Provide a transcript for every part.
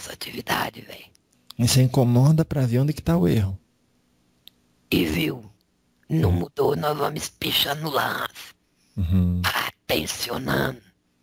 nossa atividade, velho. E você incomoda pra ver onde que tá o erro. E viu, não mudou, nós vamos espichando o lance, Uhum. tensionando,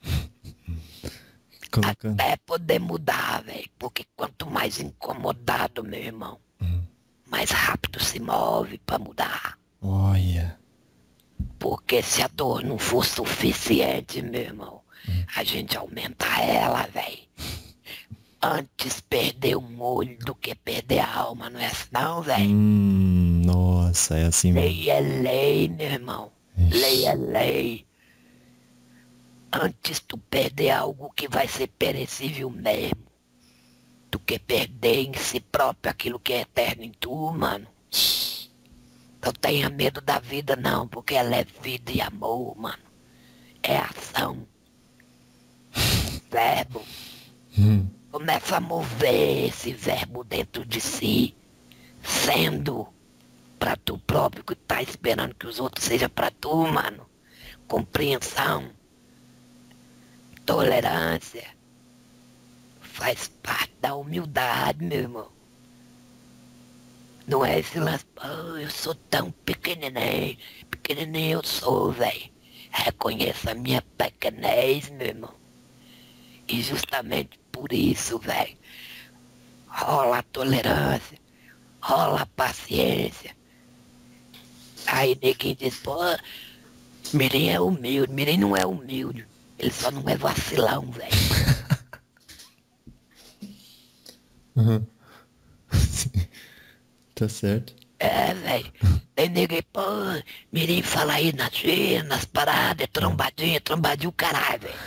Colocando. até poder mudar, velho. Porque quanto mais incomodado, meu irmão, mais rápido se move pra mudar. Olha. Porque se a dor não for suficiente, meu irmão, a gente aumenta ela, velho. Antes perder um olho do que perder a alma, não é assim não, velho? Nossa, é assim mesmo. Lei é lei, meu irmão. Lei é Ixi. lei. Antes tu perder algo que vai ser perecível mesmo, do que perder em si próprio aquilo que é eterno em tu, mano. Não tenha medo da vida não, porque ela é vida e amor, mano. É ação, verbo. Começa a mover esse verbo dentro de si, sendo pra tu próprio que tá esperando que os outros sejam pra tu, mano. Compreensão, tolerância, faz parte da humildade, meu irmão. Não é esse lance, "Oh, eu sou tão pequenininho, pequenininho eu sou, velho. Reconheça a minha pequenez, meu irmão. E justamente por isso, velho, rola a tolerância, rola a paciência. Aí ninguém diz, pô, Mirim é humilde. Mirim não é humilde. Ele só não é vacilão, velho. Tá certo. É, velho. Tem ninguém, pô, Mirim fala aí nas gírias, nas paradas, trombadinha, trombadinha, o caralho, velho.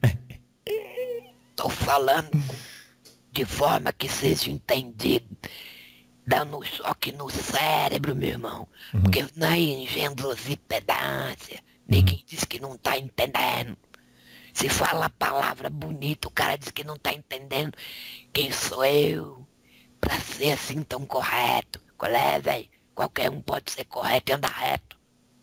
Tô falando de forma que seja entendido, dando um choque no cérebro, meu irmão. Porque não é engendros e pedância. Ninguém diz que não tá entendendo. Se fala a palavra bonita, o cara diz que não tá entendendo quem sou eu pra ser assim tão correto. Qual é, velho? Qualquer um pode ser correto e andar reto.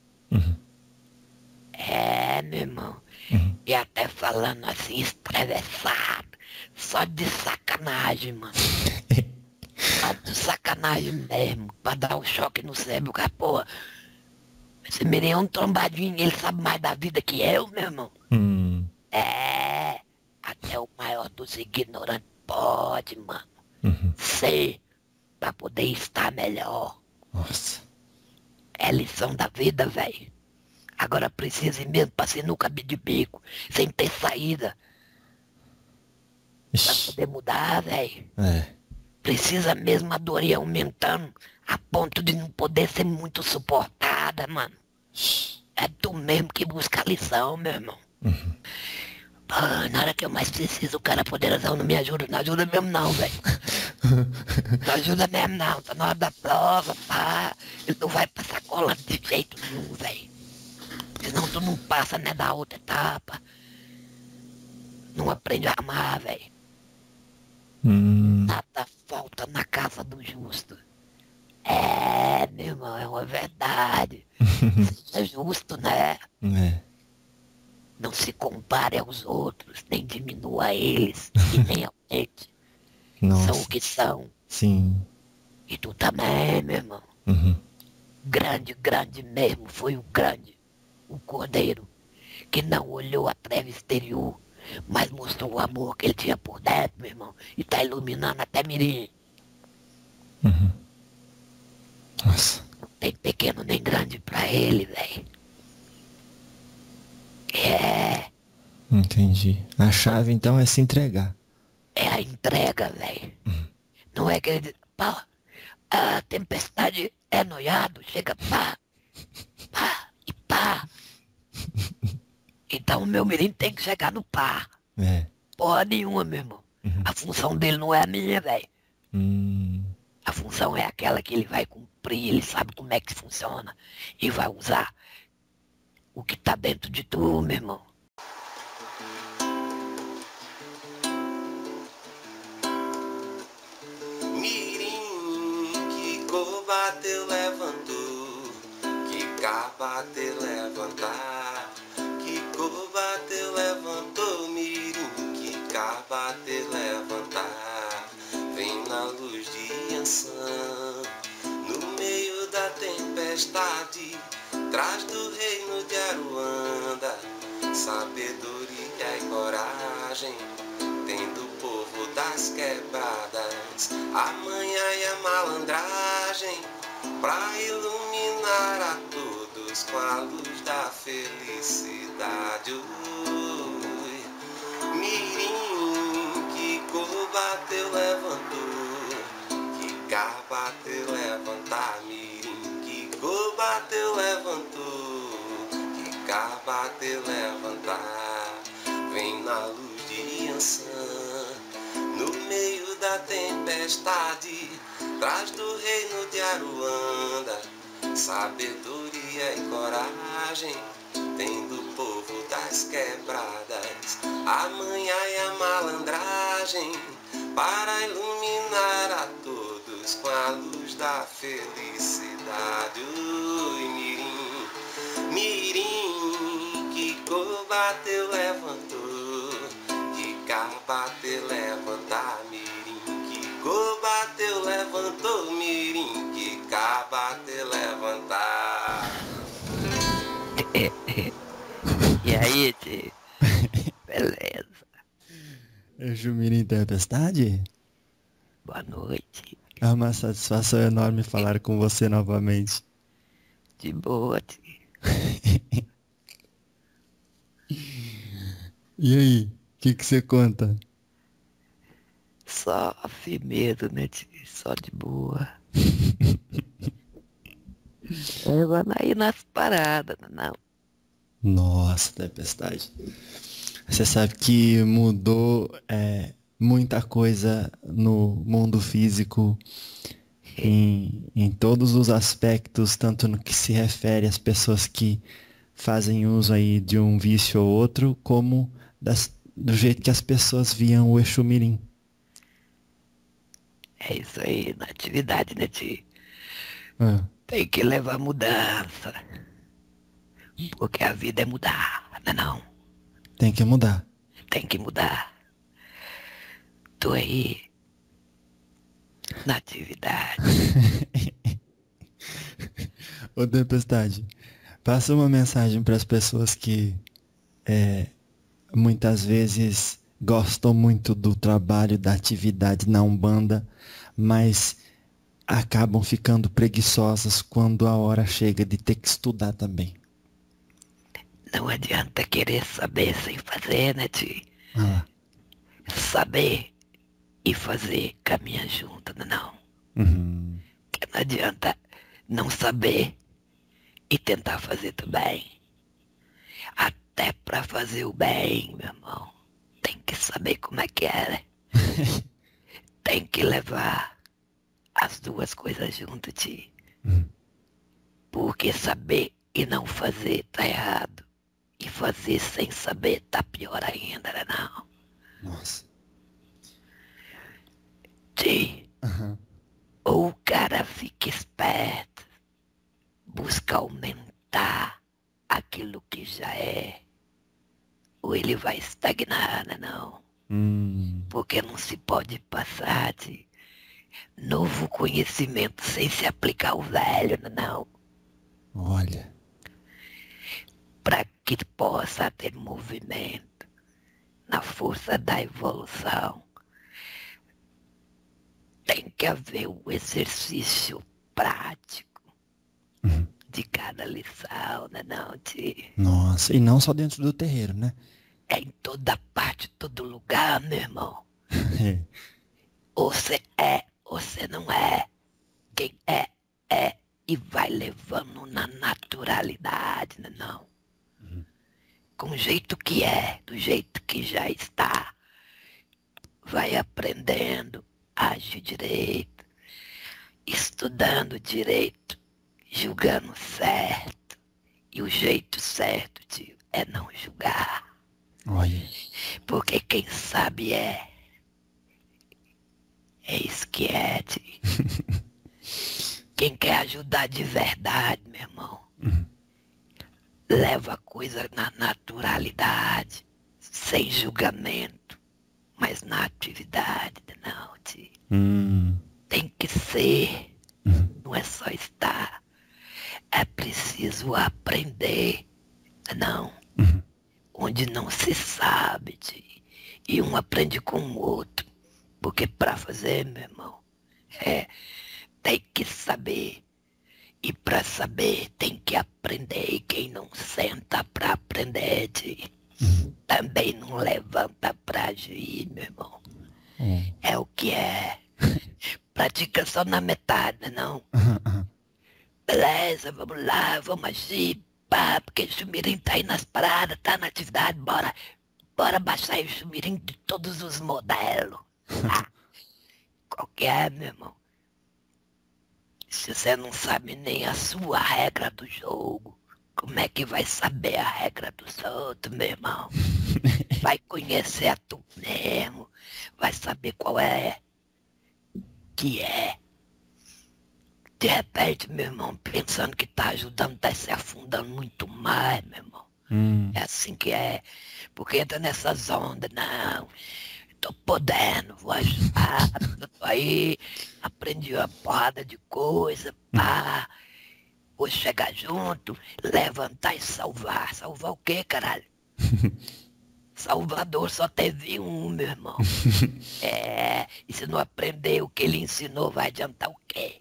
É, meu irmão. E até falando assim, estressado. Só de sacanagem, mano. Só de sacanagem mesmo. Pra dar um choque no cérebro. O cara, porra, esse menino é um trombadinho, ele sabe mais da vida que eu, meu irmão. Hum. É, até o maior dos ignorantes pode, mano. Ser pra poder estar melhor. Nossa. É lição da vida, velho. Agora precisa ir mesmo pra sinuca de bico, sem ter saída, pra Ixi. poder mudar, velho. É. Precisa mesmo a dor ir aumentando, a ponto de não poder ser muito suportada, mano. É tu mesmo que busca a lição, meu irmão. Pô, na hora que eu mais preciso, o cara poderosão não me ajuda. Não ajuda mesmo não, velho. Não ajuda mesmo não. Tá na hora da prova, pá. Ele não vai passar cola de jeito nenhum, velho. Senão tu não passa, né, da outra etapa. Não aprende a amar, velho. Hum. Nada falta na casa do justo. É, meu irmão, é uma verdade. Seja justo, né? É. Não se compare aos outros, nem diminua eles, e nem aumente. São o Nossa. que são. Sim. E tu também, meu irmão. Uhum. Grande, grande mesmo foi o grande, o cordeiro, que não olhou a treva exterior, mas mostrou o amor que ele tinha por dentro, meu irmão. E tá iluminando até Mirim. Nossa. Não tem pequeno nem grande pra ele, velho. É, Entendi. A chave então é se entregar. é a entrega, velho. Não é que ele diz, pá, a tempestade é noiado, chega pá, pá e pá. Então o meu mirim tem que chegar no pá. É. Porra nenhuma, meu irmão. A função dele não é a minha, velho. Hum. A função é aquela que ele vai cumprir, ele sabe como é que funciona. E vai usar o que tá dentro de tu, meu irmão. Mirim, que cor bateu, levantou. Que cá bateu, levantar. Que cor bateu, levantou. Mirim, que cá bateu, levantar. Ançã, no meio da tempestade, traz do reino de Aruanda, sabedoria e coragem, tem do povo das quebradas, a manha e a malandragem, pra iluminar a todos com a luz da felicidade. Ui, mirim, que cor bateu, levantou, que cá bateu, levantar, mirim, que cor bateu, levantou, que cá bateu, levantar, vem na luz de Ançã, no meio da tempestade, traz do reino de Aruanda, sabedoria e coragem, tem do povo das quebradas, a manha e a malandragem, para iluminar a todos com a luz da felicidade. Ui, mirim, mirim, que cor bateu, levantou, que cá bateu, levantar, mirim, que cor bateu, levantou, mirim, que cá bateu, levantar. E aí, tio? Beleza. Jumirim Tempestade? Boa noite. É uma satisfação enorme falar com você novamente. De boa, tio. E aí, o que você conta? Só firmeza, né, tio? Só de boa. Vamos aí nas paradas, não? Nossa, Tempestade. Você sabe que mudou muita coisa no mundo físico em todos os aspectos, tanto no que se refere às pessoas que fazem uso aí de um vício ou outro, como do jeito que as pessoas viam o Exu Mirim. É isso aí, na atividade, né, tio? Ah, Tem que levar mudança. Porque a vida é mudar, não? tem que mudar. Tem que mudar. Tô aí na atividade. Ô Tempestade, passa uma mensagem para as pessoas que muitas vezes gostam muito do trabalho, da atividade na Umbanda, mas acabam ficando preguiçosas quando a hora chega de ter que estudar também. Não adianta querer saber sem fazer, né, tio? Ah, Saber e fazer caminham junto, não? uhum. Que não adianta não saber e tentar fazer também. Até pra fazer o bem, meu irmão, tem que saber como é que é, né? Tem que levar as duas coisas juntas, tio. Porque saber e não fazer tá errado. E fazer sem saber tá pior ainda, né, não? Nossa. Tio, Uhum. ou o cara fica esperto, busca aumentar aquilo que já é, ou ele vai estagnar, né, não? Porque não se pode passar de novo conhecimento sem se aplicar o velho, né, não? Olha. Para que possa ter movimento na força da evolução, tem que haver o exercício prático de cada lição, né, não, tio? Nossa, e não só dentro do terreiro, né? É em toda parte, todo lugar, meu irmão. Ou você é, ou você não é. Quem é, é. E vai levando na naturalidade, né, não? Com o jeito que é, do jeito que já está. Vai aprendendo, age direito, estudando direito, julgando certo. E o jeito certo, tio, é não julgar. Olha. Porque quem sabe é. É isso que é, tio. Quem quer ajudar de verdade, meu irmão, leva a coisa na naturalidade, sem julgamento, mas na atividade, não, tio. Tem que ser, não é só estar. É preciso aprender, não. Onde não se sabe, e um aprende com o outro. Porque para fazer, meu irmão, tem que saber. E para saber tem que aprender. E quem não senta para aprender, também não levanta para agir, meu irmão. É o que é. Pratica só na metade, não. Beleza, vamos lá, vamos agir. Pá, porque o Chumirim tá aí nas paradas, tá na atividade, bora baixar aí o Chumirim de todos os modelos. Qual que é, meu irmão? Se você não sabe nem a sua regra do jogo, como é que vai saber a regra dos outros, meu irmão? Vai conhecer a tu mesmo, vai saber qual é que é. De repente, meu irmão, pensando que tá ajudando, tá se afundando muito mais, meu irmão. É assim que é. Porque entra nessas ondas, não. Tô podendo, vou ajudar, eu tô aí, aprendi uma porrada de coisa, pá. Vou chegar junto, levantar e salvar. Salvar o quê, caralho? Salvador só teve um, meu irmão. E se não aprender o que ele ensinou, vai adiantar o quê?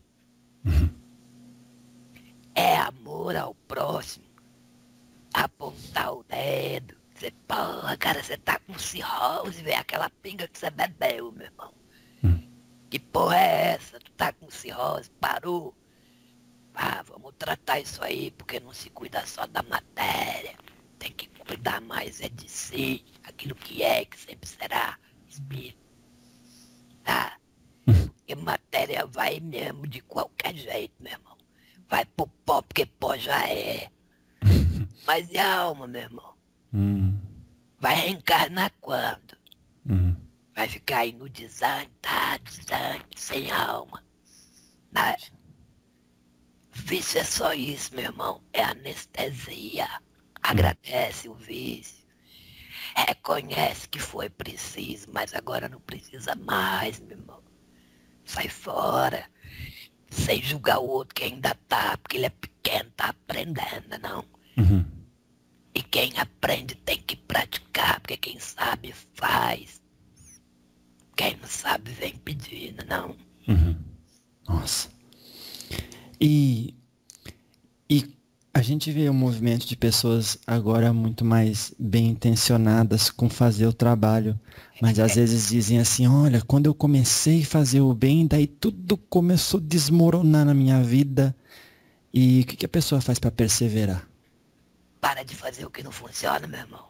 É amor ao próximo. Apontar o dedo. Dizer, porra, cara, você tá com cirrose, velho. Aquela pinga que você bebeu, meu irmão. Que porra é essa? Tu tá com cirrose, parou. Vamos tratar isso aí, porque não se cuida só da matéria. Tem que cuidar mais é de si, aquilo que é, que sempre será, espírito. Tá? Porque matéria vai mesmo de qualquer jeito, meu irmão. Vai pro pó, porque pó já é. Mas e a alma, meu irmão? Vai reencarnar quando? Vai ficar aí no desânimo, sem alma. Né? Vício é só isso, meu irmão. É anestesia. Agradece o vício. Reconhece que foi preciso, mas agora não precisa mais, meu irmão. Sai fora. Sem julgar o outro que ainda tá, porque ele é pequeno, tá aprendendo, não. E quem aprende tem que praticar, porque quem sabe faz. Quem não sabe vem pedindo, não. Nossa. E a gente vê um movimento de pessoas agora muito mais bem intencionadas com fazer o trabalho, mas às vezes dizem assim, olha, quando eu comecei a fazer o bem, daí tudo começou a desmoronar na minha vida. E o que a pessoa faz para perseverar? Para de fazer o que não funciona, meu irmão.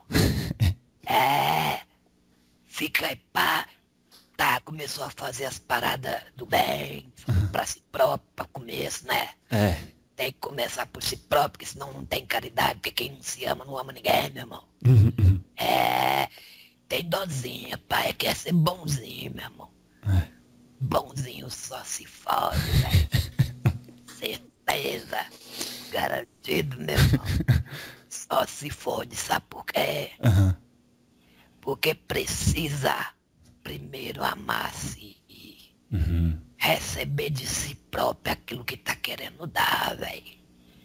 Fica aí, pá. Tá, começou a fazer as paradas do bem, pra si próprio, pra começo, né? Tem que começar por si próprio, porque senão não tem caridade, porque quem não se ama não ama ninguém, meu irmão. Tem dozinha, pai, quer ser bonzinho, meu irmão. Bonzinho só se fode, velho. Certeza. Garantido, meu irmão. Só se fode, sabe por quê? Porque precisa primeiro amar-se e receber de si próprio aquilo que tá querendo dar, velho.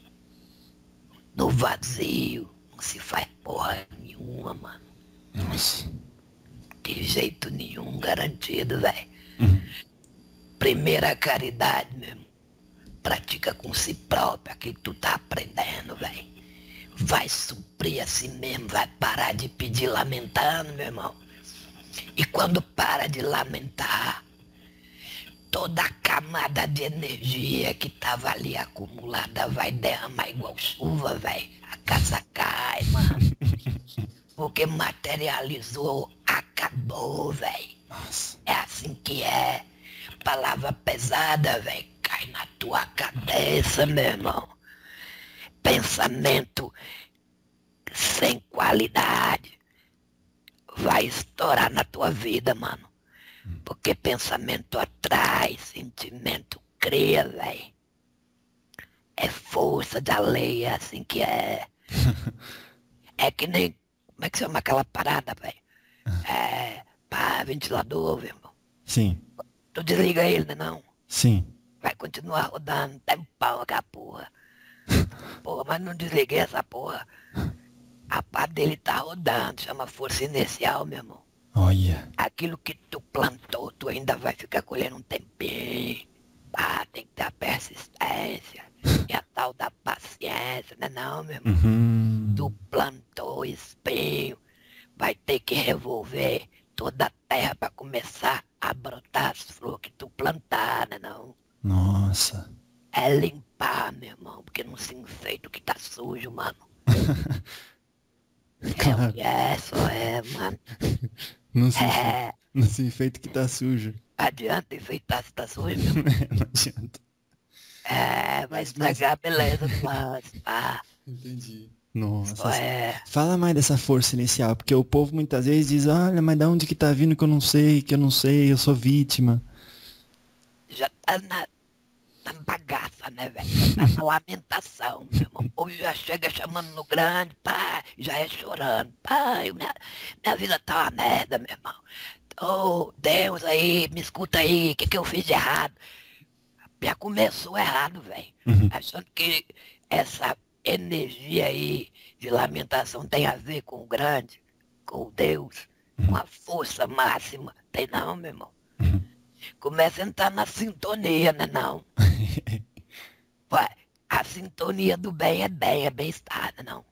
No vazio não se faz porra nenhuma, mano. Nossa. De jeito nenhum, garantido, velho. Primeira caridade, mesmo. Pratica com si próprio aquilo que tu tá aprendendo, velho. Vai suprir a si mesmo, vai parar de pedir lamentando, meu irmão. E quando para de lamentar, toda a camada de energia que tava ali acumulada vai derramar igual chuva, velho. A casa cai, mano. Porque materializou, acabou, velho. É assim que é. Palavra pesada, velho. Cai na tua cabeça, meu irmão. Pensamento sem qualidade vai estourar na tua vida, mano. Porque pensamento atrai, sentimento cria, velho. É força da lei, é assim que é. É que nem, como é que chama aquela parada, velho? Ventilador, meu irmão. Sim. Tu desliga ele, né, não? Sim. Vai continuar rodando, tá em pau aquela porra. Porra, mas não desliguei essa porra. A pá dele tá rodando, chama força inercial, meu irmão. Olha. Aquilo que tu plantou, tu ainda vai ficar colhendo um tempinho. Ah, tem que ter a persistência e a tal da paciência, né não, meu irmão? Tu plantou espinho, vai ter que revolver toda a terra para começar a brotar as flores que tu plantar, né não? Nossa. É limpar, meu irmão, porque não se enfeita o que tá sujo, mano. Claro. Só é, mano. Não se enfeita que tá sujo. Adianta enfeitar se tá sujo, meu irmão. Não adianta. Vai estragar a beleza do lance, pá. Entendi. Nossa. Só é. Fala mais dessa força inicial, porque o povo muitas vezes diz, olha, mas da onde que tá vindo que eu não sei, eu sou vítima. Já tá na bagaça, né, velho? Tá na lamentação, meu irmão. O povo já chega chamando no grande, pá, já é chorando. Pá, minha vida tá uma merda, meu irmão. Ô, Deus aí, me escuta aí, o que eu fiz de errado? Já começou errado, velho. Achando que essa energia aí de lamentação tem a ver com o grande, com o Deus, com a força máxima. Tem não, meu irmão. Começa a entrar na sintonia, né não? Vai, a sintonia do bem, é bem-estar, né não?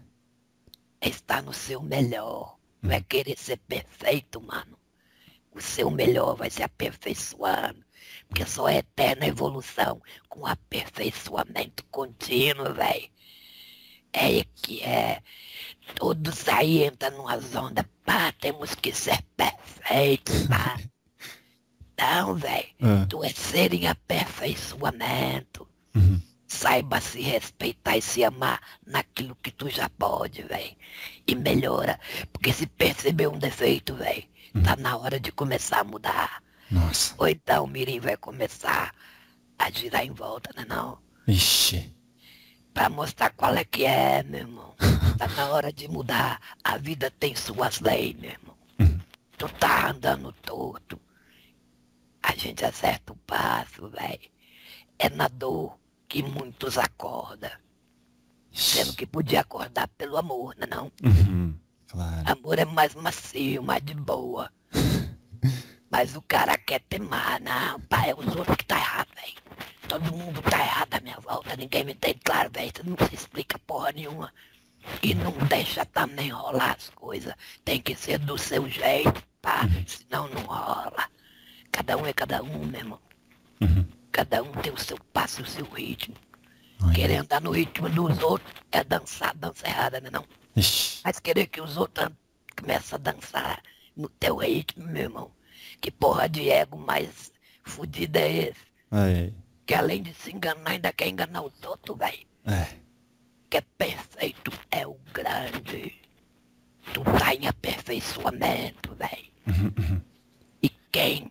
É estar no seu melhor. Não é querer ser perfeito, mano. O seu melhor vai se aperfeiçoando. Porque só é eterna evolução com aperfeiçoamento contínuo, velho. É que é. Todos aí entram numa onda, pá, temos que ser perfeitos, pá. Não, velho. Tu é ser em aperfeiçoamento. Saiba se respeitar e se amar naquilo que tu já pode, velho. E melhora. Porque se perceber um defeito, velho, tá na hora de começar a mudar. Nossa. Ou então o mirim vai começar a girar em volta, né não? Ixi. Pra mostrar qual é que é, meu irmão. Tá na hora de mudar. A vida tem suas leis, meu irmão. Tu tá andando torto. A gente acerta o passo, velho. É na dor que muitos acordam. Sendo que podia acordar pelo amor, né não? Claro. Amor é mais macio, mais de boa. Mas o cara quer temar, não, pai, é os outros que tá errado, velho. Todo mundo tá errado à minha volta, ninguém me tem claro, velho. Você não se explica porra nenhuma. E não deixa também rolar as coisas. Tem que ser do seu jeito, pá, senão não rola. Cada um é cada um, meu irmão. Cada um tem o seu passo, o seu ritmo. Querer andar no ritmo dos outros é dançar, dança errada, né não? Ixi. Mas querer que os outros comecem a dançar no teu ritmo, meu irmão. Que porra de ego mais fudido é esse? Que além de se enganar, ainda quer enganar os outros, velho. Que é perfeito, é o grande. Tu tá em aperfeiçoamento, velho. E quem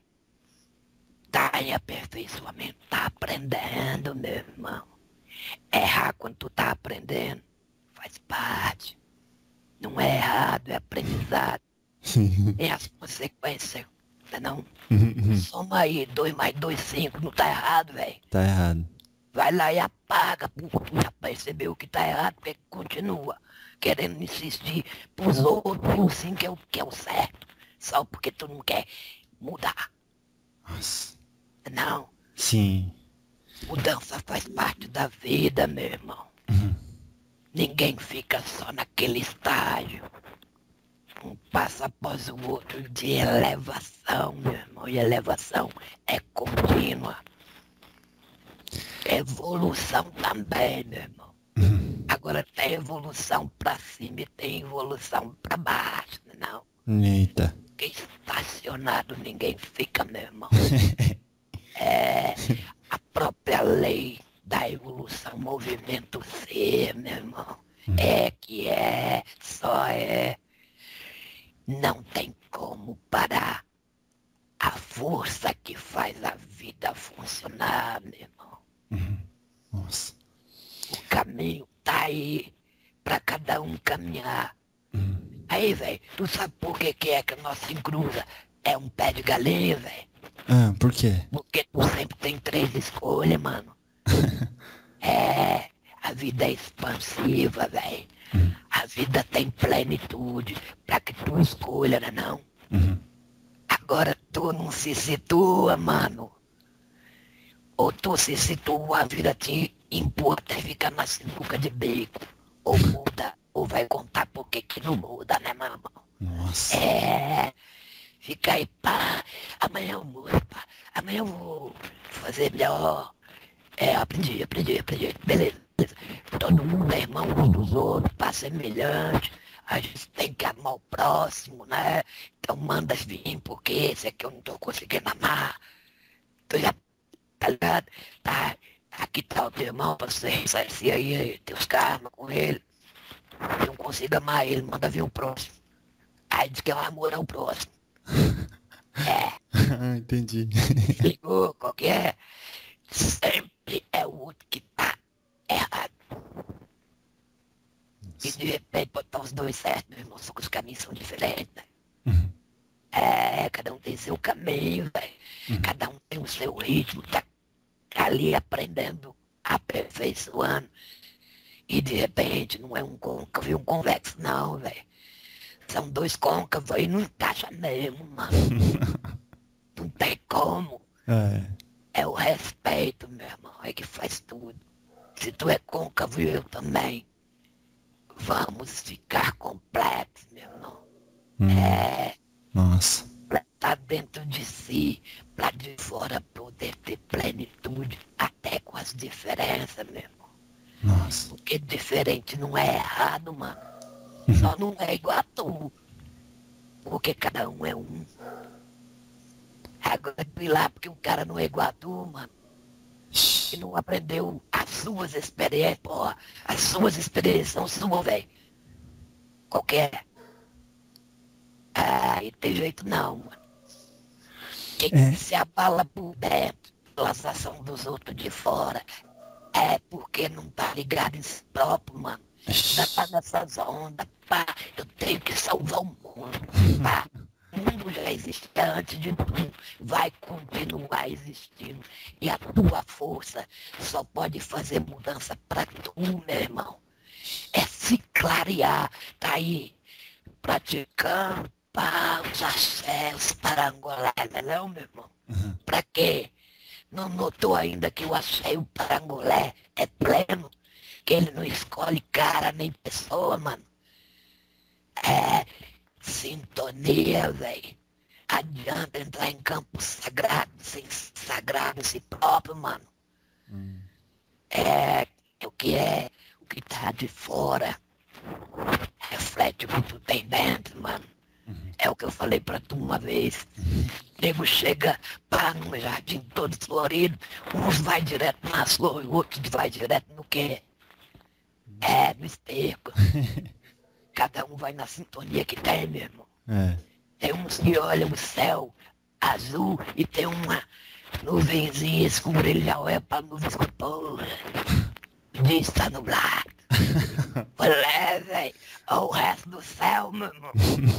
tá em aperfeiçoamento tá aprendendo, meu irmão. Errar quando tu tá aprendendo faz parte. Não é errado, é aprendizado. Tem as consequências. Não? Soma aí, 2 mais 2, 5, não tá errado, velho. Tá errado. Vai lá e apaga, tu já percebeu que tá errado, porque continua querendo insistir pros outros, sim, que é o certo. Só porque tu não quer mudar. Nossa. Não. Sim. Mudança faz parte da vida, meu irmão. Ninguém fica só naquele estágio. Um passo após o outro de elevação, meu irmão. E elevação é contínua. Evolução também, meu irmão. Agora tem evolução pra cima e tem evolução pra baixo, não? Eita. Porque estacionado ninguém fica, meu irmão. É a própria lei da evolução, movimento ser, meu irmão. É que é, só é. Não tem como parar a força que faz a vida funcionar, meu irmão. Nossa. O caminho tá aí pra cada um caminhar. Aí, velho, tu sabe por que é que nós se encruza? É um pé de galinha, velho. Por quê? Porque tu sempre tem 3 escolhas, mano. A vida é expansiva, velho. A vida tem plenitude pra que tu escolha, né não? Agora tu não se situa, mano. Ou tu se situa, a vida te empurra até ficar na sinuca de bico. Ou muda, ou vai contar por que não muda, né, meu irmão? Nossa. Fica aí, pá. Amanhã eu mudo, pá. Amanhã eu vou fazer melhor. Aprendi. Beleza. Todo mundo é irmão uns dos outros, pá, semelhante. A gente tem que amar o próximo, né? Então manda vir, porque esse aqui eu não tô conseguindo amar. Tu já, tá ligado? Tá, aqui tá o teu irmão pra você ressarcir aí teus karmas com ele. Não consigo amar ele, manda vir o próximo. Aí diz que é o amor ao próximo. Entendi. Ligou, qual que é? Sempre é o outro que tá errado. E de repente botar os dois certos, meu irmão, só que os caminhos são diferentes, né? Cada um tem seu caminho, velho. Cada um tem o seu ritmo, tá ali aprendendo, aperfeiçoando. E de repente não é um côncavo e um convexo, não, velho. São 2 côncavos aí, não encaixa mesmo, mano. Não tem como. É o respeito, meu irmão, é que faz tudo. Se tu é côncavo e eu também, vamos ficar completos, meu irmão. Nossa. Pra estar dentro de si, pra de fora poder ter plenitude, até com as diferenças, meu irmão. Nossa. Porque diferente não é errado, mano. Só não é igual a tu. Porque cada um é um. Agora tu ir lá porque o cara não é igual a tu, mano. E não aprendeu as suas experiências, porra. As suas experiências são suas, velho. Qualquer. E tem jeito não, mano. Quem se abala por dentro, pelas ações dos outros de fora, é porque não tá ligado em si próprio, mano. Já tá nessas ondas, pá. Eu tenho que salvar o mundo, pá. O mundo já existe antes de tudo, vai continuar existindo. E a tua força só pode fazer mudança pra tu, meu irmão. É se clarear, tá aí, praticando, pá, os axés, os parangolés, não, meu irmão? Pra quê? Não notou ainda que o axé e o parangolé é pleno? Que ele não escolhe cara nem pessoa, mano? Sintonia, velho. Adianta entrar em campo sagrado, sem sagrado em si próprio, mano. O que tá de fora reflete o que tu tem dentro, mano. É o que eu falei pra tu uma vez. Nego chega, pá, num jardim todo florido, uns vai direto nas flores, outros vai direto no quê? No esterco. Cada um vai na sintonia que tem, meu irmão. Tem uns que olham o céu azul e tem uma nuvenzinha escura, ele já olha pra nuvem escura, porra. O dia está nublado. Olha, velho, olha o resto do céu, meu irmão.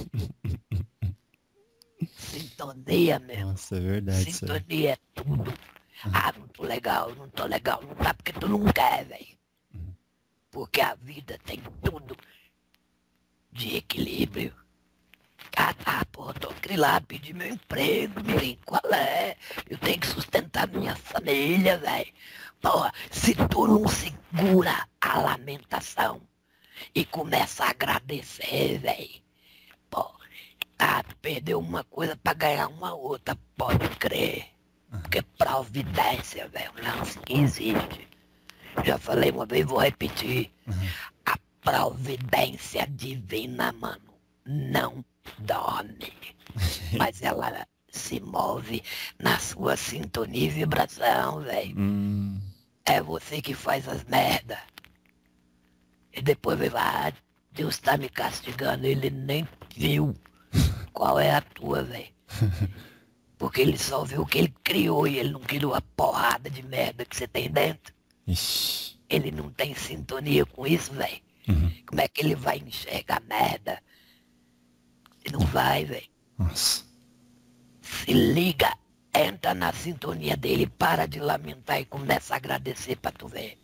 Sintonia, meu irmão. Nossa, é verdade. Sintonia é tudo. Não tô legal, não tô legal. Não tá porque tu não quer, velho. Porque a vida tem tudo de equilíbrio. Porra, tô grilado, pedi meu emprego, mirim, qual é? Eu tenho que sustentar minha família, velho. Porra, se tu não segura a lamentação e começa a agradecer, velho. Porra, tu perdeu uma coisa pra ganhar uma outra, pode crer. Porque providência, velho, é um lance que existe. Já falei uma vez, vou repetir. A providência divina, mano, não dorme. Mas ela se move na sua sintonia e vibração, velho. É você que faz as merda. E depois vai lá, Deus tá me castigando, ele nem viu qual é a tua, velho. Porque ele só viu o que ele criou e ele não criou a porrada de merda que você tem dentro. Ixi. Ele não tem sintonia com isso, velho. Como é que ele vai enxergar merda? Ele não vai, velho. Nossa. Se liga entra na sintonia dele, para de lamentar e começa a agradecer pra tu ver.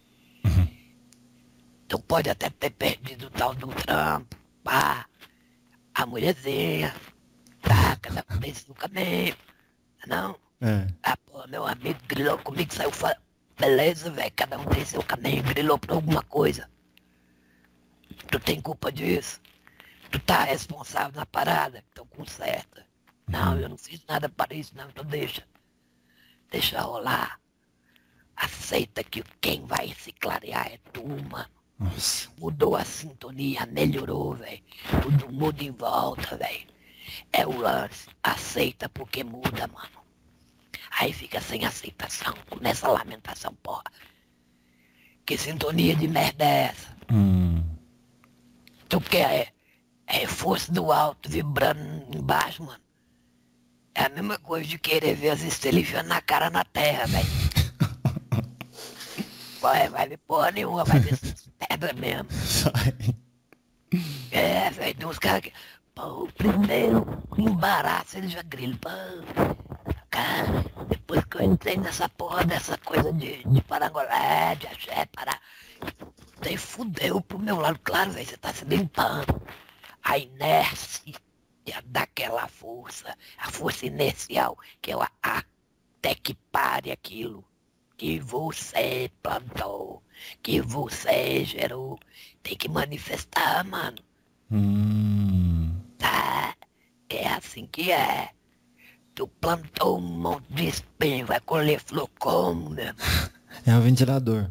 Tu pode até ter perdido o tal do trampo, pá, a mulherzinha, tá, cada vez no caminho, não? Ah, pô, meu amigo grilou comigo, saiu fora. Beleza, velho, cada um tem seu caminho, grilou por alguma coisa. Tu tem culpa disso? Tu tá responsável na parada, então conserta. Não, eu não fiz nada para isso, não, então deixa. Deixa rolar. Aceita que quem vai se clarear é tu, mano. Nossa. Mudou a sintonia, melhorou, velho. Tudo muda em volta, velho. É o lance. Aceita porque muda, mano. Aí fica sem aceitação. Começa a lamentação, porra. Que sintonia de merda é essa? Tu quer reforço do alto vibrando embaixo, mano? É a mesma coisa de querer ver as estrelas enfiando na cara na terra, velho. Vai ver porra nenhuma, vai ver pedra mesmo. É, velho, tem uns caras que... Pô, o primeiro embaraço ele já grila. Pô, cara, depois que eu entrei nessa porra dessa coisa de parangolé, de axé, parar... Daí fudeu pro meu lado, claro, velho, você tá se limpando. A inércia daquela força, a força inercial, que é até que pare aquilo que você plantou, que você gerou, tem que manifestar, mano. Tá, é assim que é. Tu plantou um monte de espinho, vai colher flor como, meu? É um ventilador.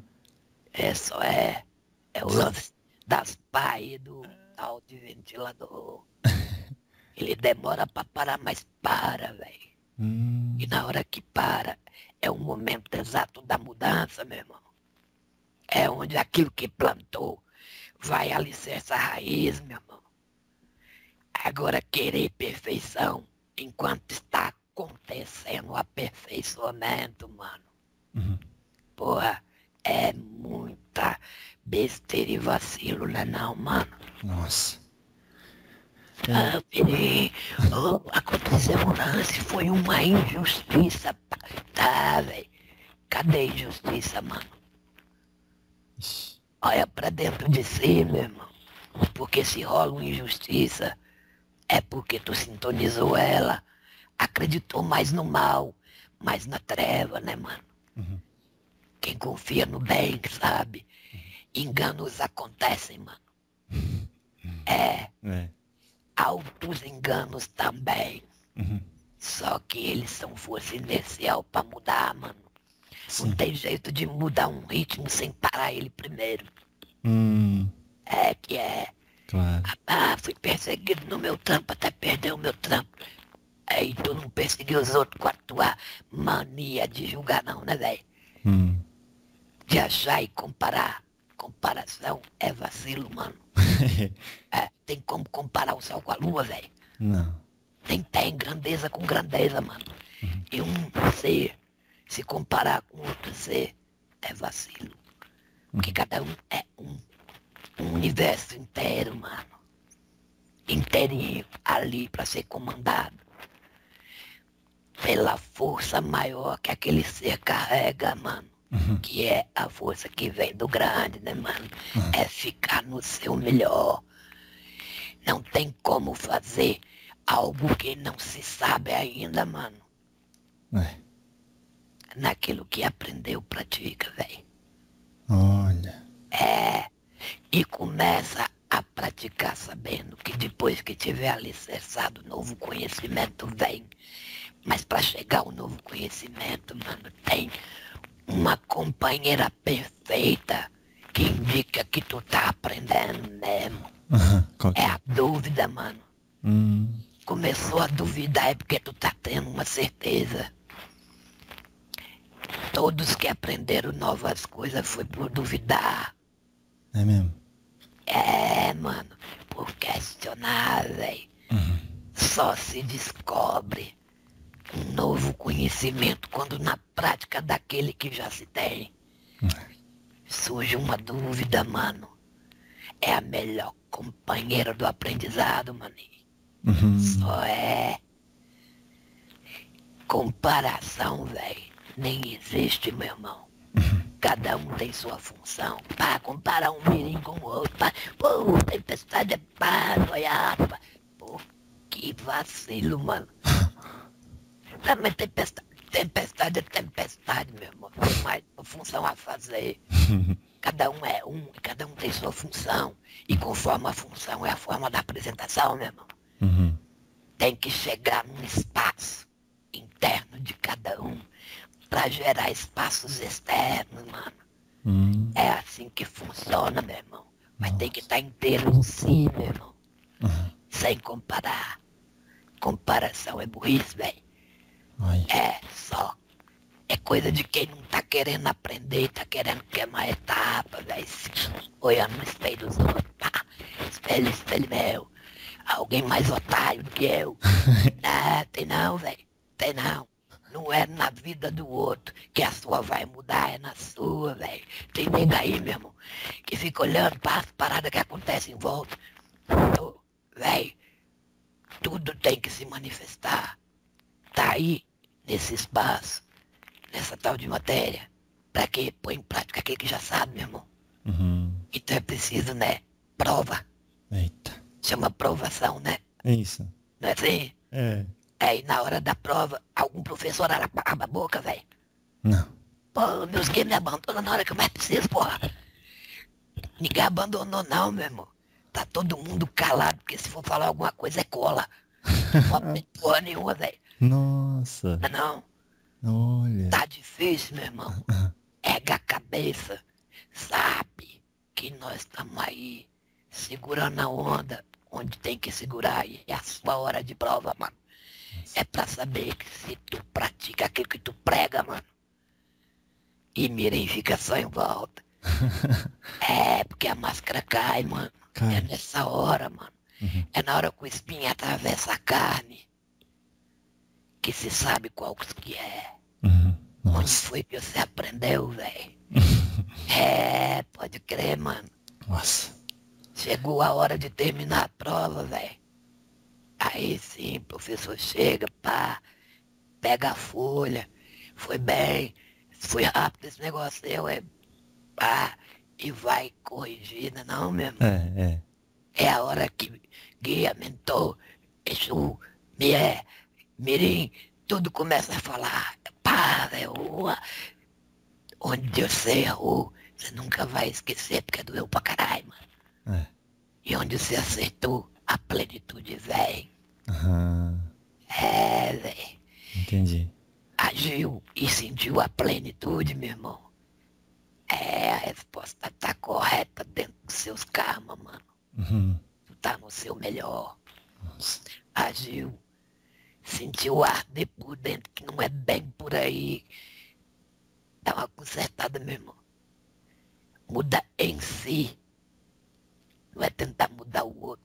É o lance das paias do tal de ventilador. Ele demora pra parar, mas para, velho. E na hora que para, é o momento exato da mudança, meu irmão. É onde aquilo que plantou vai alicerçar a raiz, meu irmão. Agora, querer perfeição enquanto está acontecendo o aperfeiçoamento, mano. Porra, é muita besteira e vacilo, né não, mano? Nossa. Ah, Peri, aconteceu um lance, foi uma injustiça. Tá, velho. Cadê a injustiça, mano? Olha pra dentro de si, meu irmão. Porque se rola uma injustiça, é porque tu sintonizou ela, acreditou mais no mal, mais na treva, né, mano? Quem confia no bem, sabe? Enganos acontecem, mano. É. Altos enganos também. Só que eles são força inercial pra mudar, mano. Não tem jeito de mudar um ritmo sem parar ele primeiro. É que é. Claro. Ah, fui perseguido no meu trampo até perder o meu trampo. Aí tu não perseguiu os outros com a tua mania de julgar não, né, velho? De achar e comparar. Comparação é vacilo, mano. Tem como comparar o céu com a lua, velho? Não. Tem grandeza com grandeza, mano. E um ser se comparar com outro ser é vacilo. Porque cada um é um universo inteiro, mano. Inteirinho ali pra ser comandado pela força maior que aquele ser carrega, mano. Que é a força que vem do grande, né, mano? É ficar no seu melhor. Não tem como fazer algo que não se sabe ainda, mano. Naquilo que aprendeu, pratica, velho. Olha. E começa a praticar sabendo que depois que tiver alicerçado, novo conhecimento vem. Mas para chegar ao novo conhecimento, mano, tem uma companheira perfeita que indica que tu tá aprendendo mesmo. É a dúvida, mano. Começou a duvidar é porque tu tá tendo uma certeza. Todos que aprenderam novas coisas foi por duvidar. É mesmo? É, mano, por questionar, velho. Só se descobre um novo conhecimento quando na prática daquele que já se tem surge uma dúvida, mano. É a melhor companheira do aprendizado, maninho. Só é. Comparação, velho, nem existe, meu irmão. Cada um tem sua função. Pá, comparar um mirim com o outro. Pá, pô, tempestade é pá, noiado, pá. Pô, que vacilo, mano. Também tempestade é tempestade, meu irmão. Tem mais uma função a fazer. Cada um é um, cada um tem sua função. E conforme a função é a forma da apresentação, meu irmão. Uhum. Tem que chegar num espaço interno de cada um para gerar espaços externos, mano. É assim que funciona, meu irmão. Mas tem que estar inteiro em si, meu irmão. Sem comparar. Comparação é burrice, velho. É só. É coisa de quem não tá querendo aprender, tá querendo queimar etapa, velho. Olhando no espelho dos outros. Pá. Espelho, espelho meu. Alguém mais otário do que eu. Ah, tem não, velho. Tem não. Não é na vida do outro que a sua vai mudar, é na sua, velho. Tem nego aí, meu irmão, que fica olhando para as paradas que acontecem em volta. Velho, tudo tem que se manifestar. Tá aí, nesse espaço, nessa tal de matéria. Pra quê? Põe em prática aquilo que já sabe, meu irmão. Então é preciso, né? Prova. Eita. Chama provação, né? É isso. Não é assim? É. Aí na hora da prova, algum professor abre a boca, velho. Não. Pô, meus games me abandonam na hora que eu mais preciso, porra. Ninguém abandonou não, meu irmão. Tá todo mundo calado, porque se for falar alguma coisa é cola. Não tem porra nenhuma, velho. Nossa. Não. Olha. Tá difícil, meu irmão. Erga a cabeça. Sabe que nós estamos aí segurando a onda onde tem que segurar. E é a sua hora de prova, mano. É pra saber que se tu pratica aquilo que tu prega, mano. E mirim fica só em volta. É, porque a máscara cai, mano. Cai. É nessa hora, mano. É na hora que o espinho atravessa a carne. Que se sabe qual que é. Onde Nossa. foi que você aprendeu, velho? É, pode crer, mano. Nossa. Chegou a hora de terminar a prova, velho. Aí sim, o professor chega, pá, pega a folha, foi bem, foi rápido esse negócio seu, pá, e vai corrigindo, não mesmo. É a hora que guia, mentor, Exu, Mirim, tudo começa a falar, pá, velho, onde você errou, você nunca vai esquecer, porque doeu pra caralho, mano. E onde você acertou, a plenitude vem. É, velho. Entendi. Agiu e sentiu a plenitude, meu irmão. É, a resposta tá correta dentro dos seus karmas, mano. Tu tá no seu melhor. Nossa. Agiu. Sentiu arder por dentro, que não é bem por aí. Dá uma consertada, meu irmão. Muda em si. Não é tentar mudar o outro.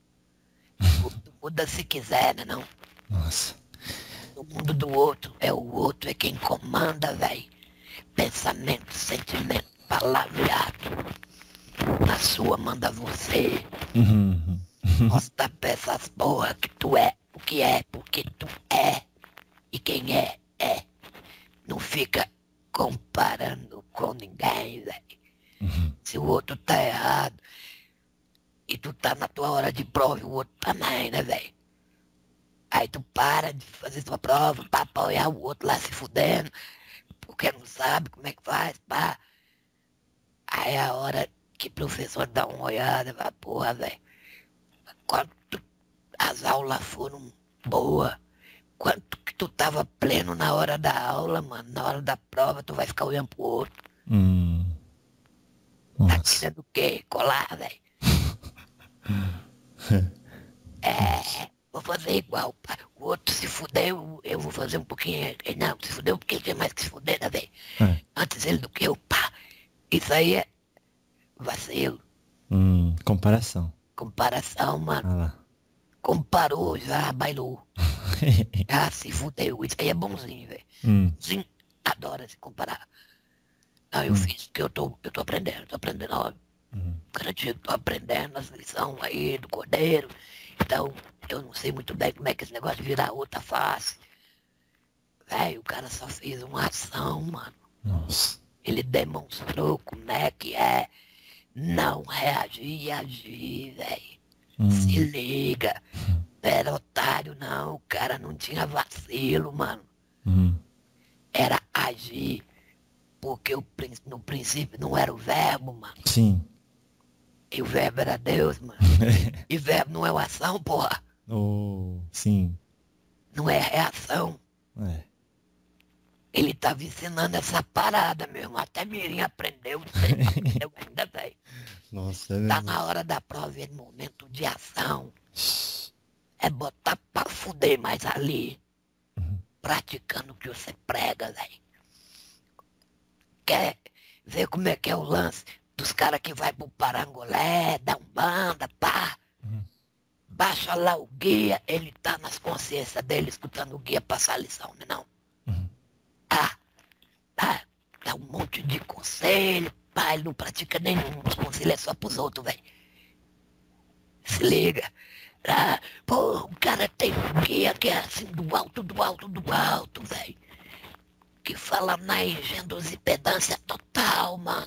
Muda se quiser, né não? Nossa. No mundo do outro, é o outro é quem comanda, velho. Pensamento, sentimento, palavreado. Na sua manda você. Mostra pra essas porra que tu é o que é, porque tu é. E quem é, é. Não fica comparando com ninguém, velho. Se o outro tá errado, e tu tá na tua hora de prova e o outro também, né, velho? Aí tu para de fazer tua prova pra apoiar o outro lá se fudendo, porque não sabe como é que faz, pá. Aí é a hora que o professor dá uma olhada, vai, porra, velho. Quanto as aulas foram boas, quanto que tu tava pleno na hora da aula, mano, na hora da prova, tu vai ficar olhando pro outro. Tá querendo o quê? Colar, velho. Vou fazer igual, pá. O outro se fudeu, eu vou fazer um pouquinho. Não, se fudeu porque ele tem mais que se fuder, né, velho? Antes ele do que eu, pá. Isso aí é vacilo. Comparação. Comparação, mano. Ah lá. Comparou, já bailou. Já se fudeu. Isso aí é bonzinho, velho. Sim, adora se comparar. Não, eu fiz porque eu tô aprendendo, ó. Garantido, tô aprendendo as lições aí do Cordeiro. Então, eu não sei muito bem como é que esse negócio de virar outra face. Velho, o cara só fez uma ação, mano. Nossa. Ele demonstrou como é que é não reagir e agir, velho. Se liga. Não era otário, não. O cara não tinha vacilo, mano. Era agir. Porque no princípio não era o verbo, mano. Sim. E o verbo era Deus, mano. E verbo não é uma ação, porra. Oh, sim. Não é reação. É. Ele tava ensinando essa parada, meu irmão. Até Mirim aprendeu, você não aprendeu ainda, velho. Nossa, é Tá mesmo. na hora da prova, é momento de ação. É botar pra fuder mais ali. Praticando o que você prega, velho. Quer ver como é que é o lance dos caras que vai pro Parangolé, da Umbanda, pá. Baixa lá o guia, ele tá nas consciências dele escutando o guia passar a lição, né não? Dá um monte de conselho, pá, ele não pratica nenhum, os conselhos é só pros outros, velho. Se liga. Pô, o cara tem um guia que é assim do alto, do alto, do alto, velho. Que fala na engendosipedância total, mano.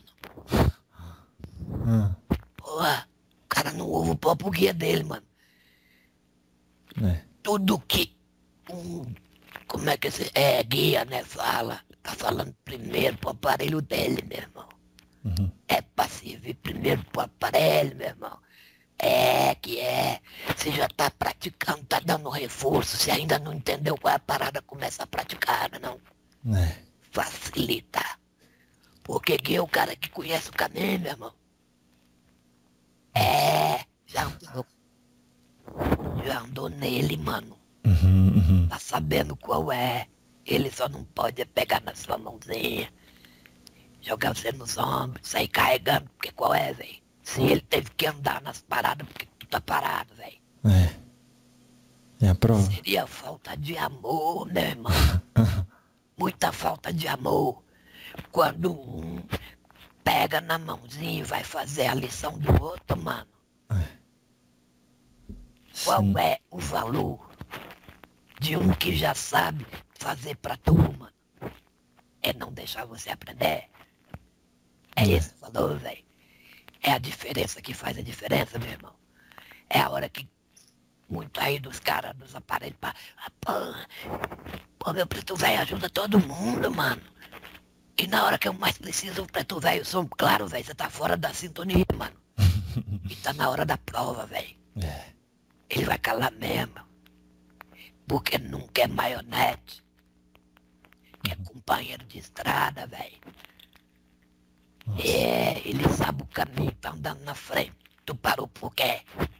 Porra, o cara não ouve o próprio guia dele, mano. É. Tudo que como é que esse guia, né, fala, tá falando primeiro pro aparelho dele, meu irmão. É passivo, primeiro pro aparelho, meu irmão. Você já tá praticando, tá dando reforço, se ainda não entendeu qual é a parada, começa a praticar, não. É. Facilita. Porque guia é o cara que conhece o caminho, meu irmão. Já andou nele, mano. Tá sabendo qual é. Ele só não pode pegar na sua mãozinha, jogar você nos ombros, sair carregando, porque qual é, velho? Se ele teve que andar nas paradas, porque tu tá parado, velho. É a prova. Seria falta de amor, meu irmão. Muita falta de amor. Quando um pega na mãozinha e vai fazer a lição do outro, mano. Qual é o valor de um que já sabe fazer pra tu, mano? É não deixar você aprender. É esse o valor, velho. É a diferença que faz a diferença, meu irmão. É a hora que muito aí dos caras, dos aparelhos, pô, meu preto velho ajuda todo mundo, mano. E na hora que eu mais preciso, o preto velho, som claro, velho, você tá fora da sintonia, mano. E tá na hora da prova, velho. Ele vai calar mesmo. Porque nunca é maionete. É companheiro de estrada, velho. Ele sabe o caminho, tá andando na frente. Tu parou por quê?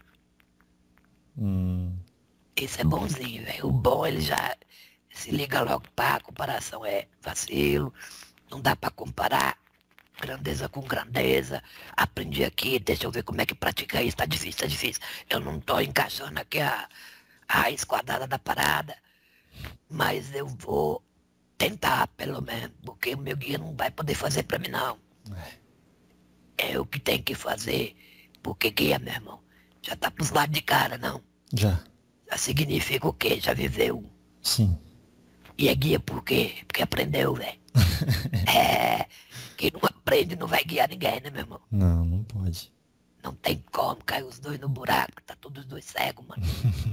Isso é bonzinho, velho. O bom, ele já se liga logo, pá, a comparação é vacilo. Não dá pra comparar grandeza com grandeza. Aprendi aqui, deixa eu ver como é que pratica isso. Tá difícil, tá difícil. Eu não tô encaixando aqui a raiz quadrada da parada. Mas eu vou tentar, pelo menos. Porque o meu guia não vai poder fazer pra mim, não. É o que tem que fazer. Porque guia, meu irmão, já tá pros lados de cara, não? Já. Já significa o quê? Já viveu. Sim. E é guia por quê? Porque aprendeu, velho. Quem não aprende não vai guiar ninguém, né, meu irmão? Não pode. Não tem como cair os dois no buraco, tá todos os dois cegos, mano.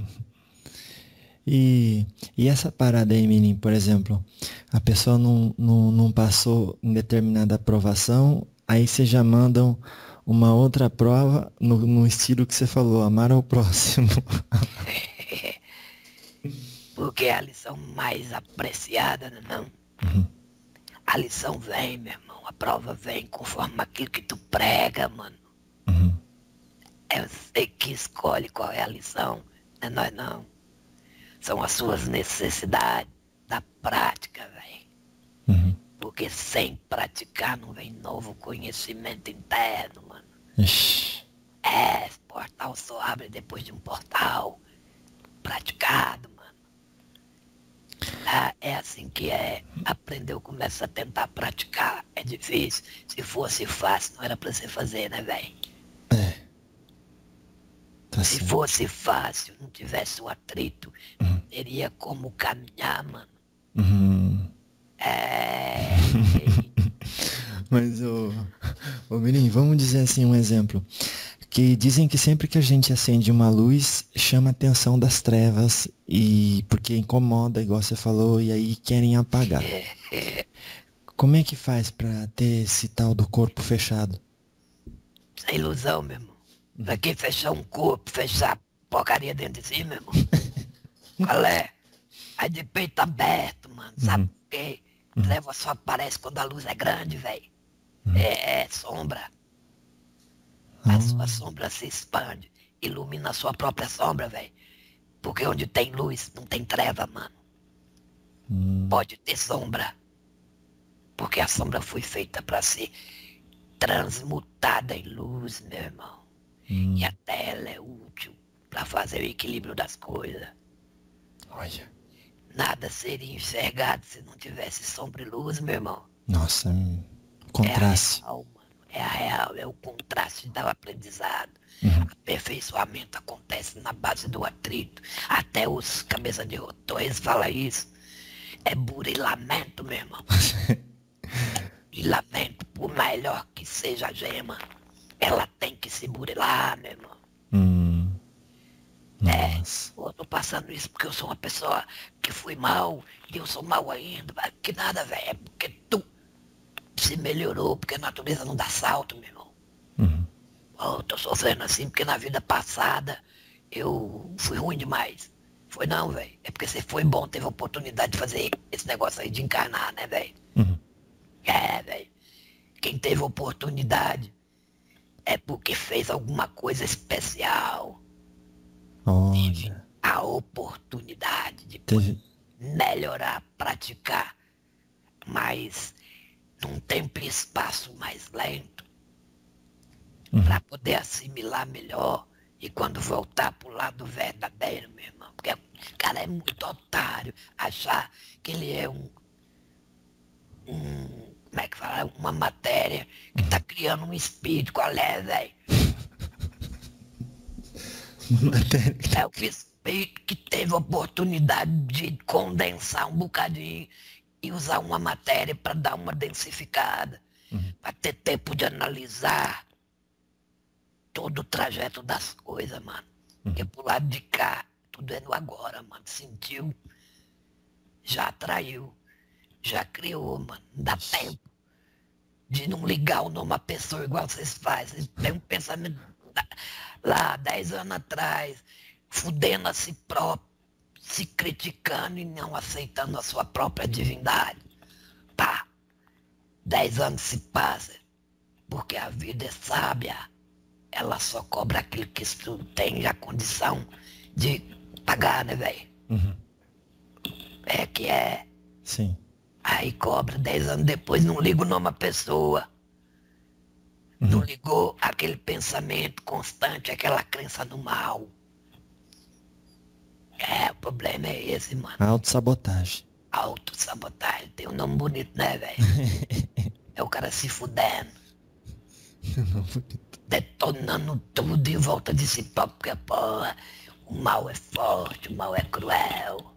E essa parada aí, menino, por exemplo, a pessoa não passou em determinada aprovação, aí você já mandam uma outra prova no estilo que você falou, amar ao próximo. Porque é a lição mais apreciada, né, não? A lição vem, meu irmão, a prova vem conforme aquilo que tu prega, mano. É você que escolhe qual é a lição, não é nós não. São as suas necessidades da prática, velho. Porque sem praticar não vem novo conhecimento interno, mano. Ixi. Esse portal só abre depois de um portal praticado, mano. É assim que é. Aprendeu, começa a tentar praticar. É difícil. Se fosse fácil, não era pra você fazer, né, velho? Tá Se certo. fosse fácil, não tivesse o atrito, teria como caminhar, mano. Mirim, vamos dizer assim um exemplo. Que dizem que sempre que a gente acende uma luz, chama a atenção das trevas, e porque incomoda, igual você falou, e aí querem apagar. Como é que faz pra ter esse tal do corpo fechado? Isso é ilusão, meu irmão. Pra quem fechar um corpo, fechar porcaria dentro de si, meu irmão. Qual é? Aí de peito aberto, mano. Sabe por quê? Treva só aparece quando a luz é grande, velho. É sombra. A sua sombra se expande. Ilumina a sua própria sombra, velho. Porque onde tem luz, não tem treva, mano. Pode ter sombra. Porque a sombra foi feita pra ser transmutada em luz, meu irmão. E até ela é útil pra fazer o equilíbrio das coisas. Olha. Nada seria enxergado se não tivesse sombra e luz, meu irmão. Nossa, contraste. É a real, mano. É a real, é o contraste do aprendizado. Aperfeiçoamento acontece na base do atrito. Até os cabeça de rotor, eles falam isso. É burilamento, meu irmão. Burilamento, por melhor que seja a gema, ela tem que se burilar, meu irmão. Nossa. Eu tô passando isso porque eu sou uma pessoa que fui mal, e eu sou mal ainda. Que nada, velho. É porque tu se melhorou, porque a natureza não dá salto, meu irmão. Eu tô sofrendo assim porque na vida passada eu fui ruim demais. Foi não, velho. É porque você foi bom, teve a oportunidade de fazer esse negócio aí de encarnar, né, velho? É, velho. Quem teve oportunidade é porque fez alguma coisa especial. Olha. A oportunidade de Teve... melhorar, praticar, mas num tempo e espaço mais lento, para poder assimilar melhor e quando voltar pro lado verdadeiro, meu irmão. Porque o cara é muito otário achar que ele é como é que fala? Uma matéria que tá criando um espírito. Qual é, velho? É o espírito que teve a oportunidade de condensar um bocadinho e usar uma matéria para dar uma densificada, para ter tempo de analisar todo o trajeto das coisas, mano. Porque pro lado de cá, tudo é no agora, mano. Sentiu, já atraiu, já criou, mano. Não dá tempo de não ligar o nome à pessoa igual vocês fazem. Vocês têm um pensamento lá 10 anos atrás, fudendo a si próprio, se criticando e não aceitando a sua própria divindade. Pá, 10 anos se passam, porque a vida é sábia. Ela só cobra aquilo que tu tem a condição de pagar, né, velho? É que é. Sim. Aí cobra 10 anos depois, não liga o nome à pessoa. Não ligou aquele pensamento constante, aquela crença no mal. É, o problema é esse, mano. Autossabotagem. Autossabotagem. Tem um nome bonito, né, velho? É o cara se fudendo. Detonando tudo em volta de si próprio, porque, porra, o mal é forte, o mal é cruel.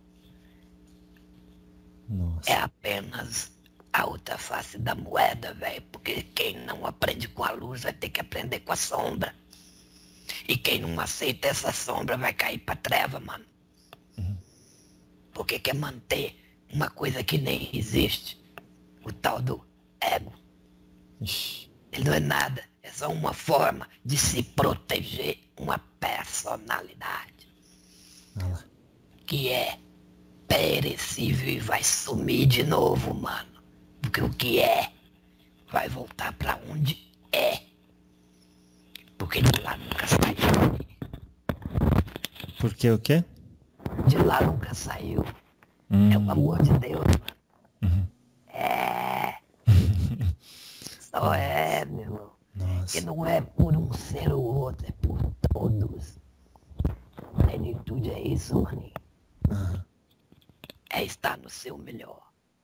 Nossa. É apenas a outra face da moeda, velho. Porque quem não aprende com a luz vai ter que aprender com a sombra. E quem não aceita essa sombra vai cair pra treva, mano. Porque quer manter uma coisa que nem existe. O tal do ego. Ixi. Ele não é nada. É só uma forma de se proteger uma personalidade. Olha lá. Que é perecível e vai sumir de novo, mano. Porque o que é vai voltar pra onde é. Porque de lá nunca saiu. Porque o quê? De lá nunca saiu. É o amor de Deus, mano. É. Só é, meu irmão. Que Nossa. não é por um ser ou outro, é por todos. Plenitude é isso, maninho. É estar no seu melhor.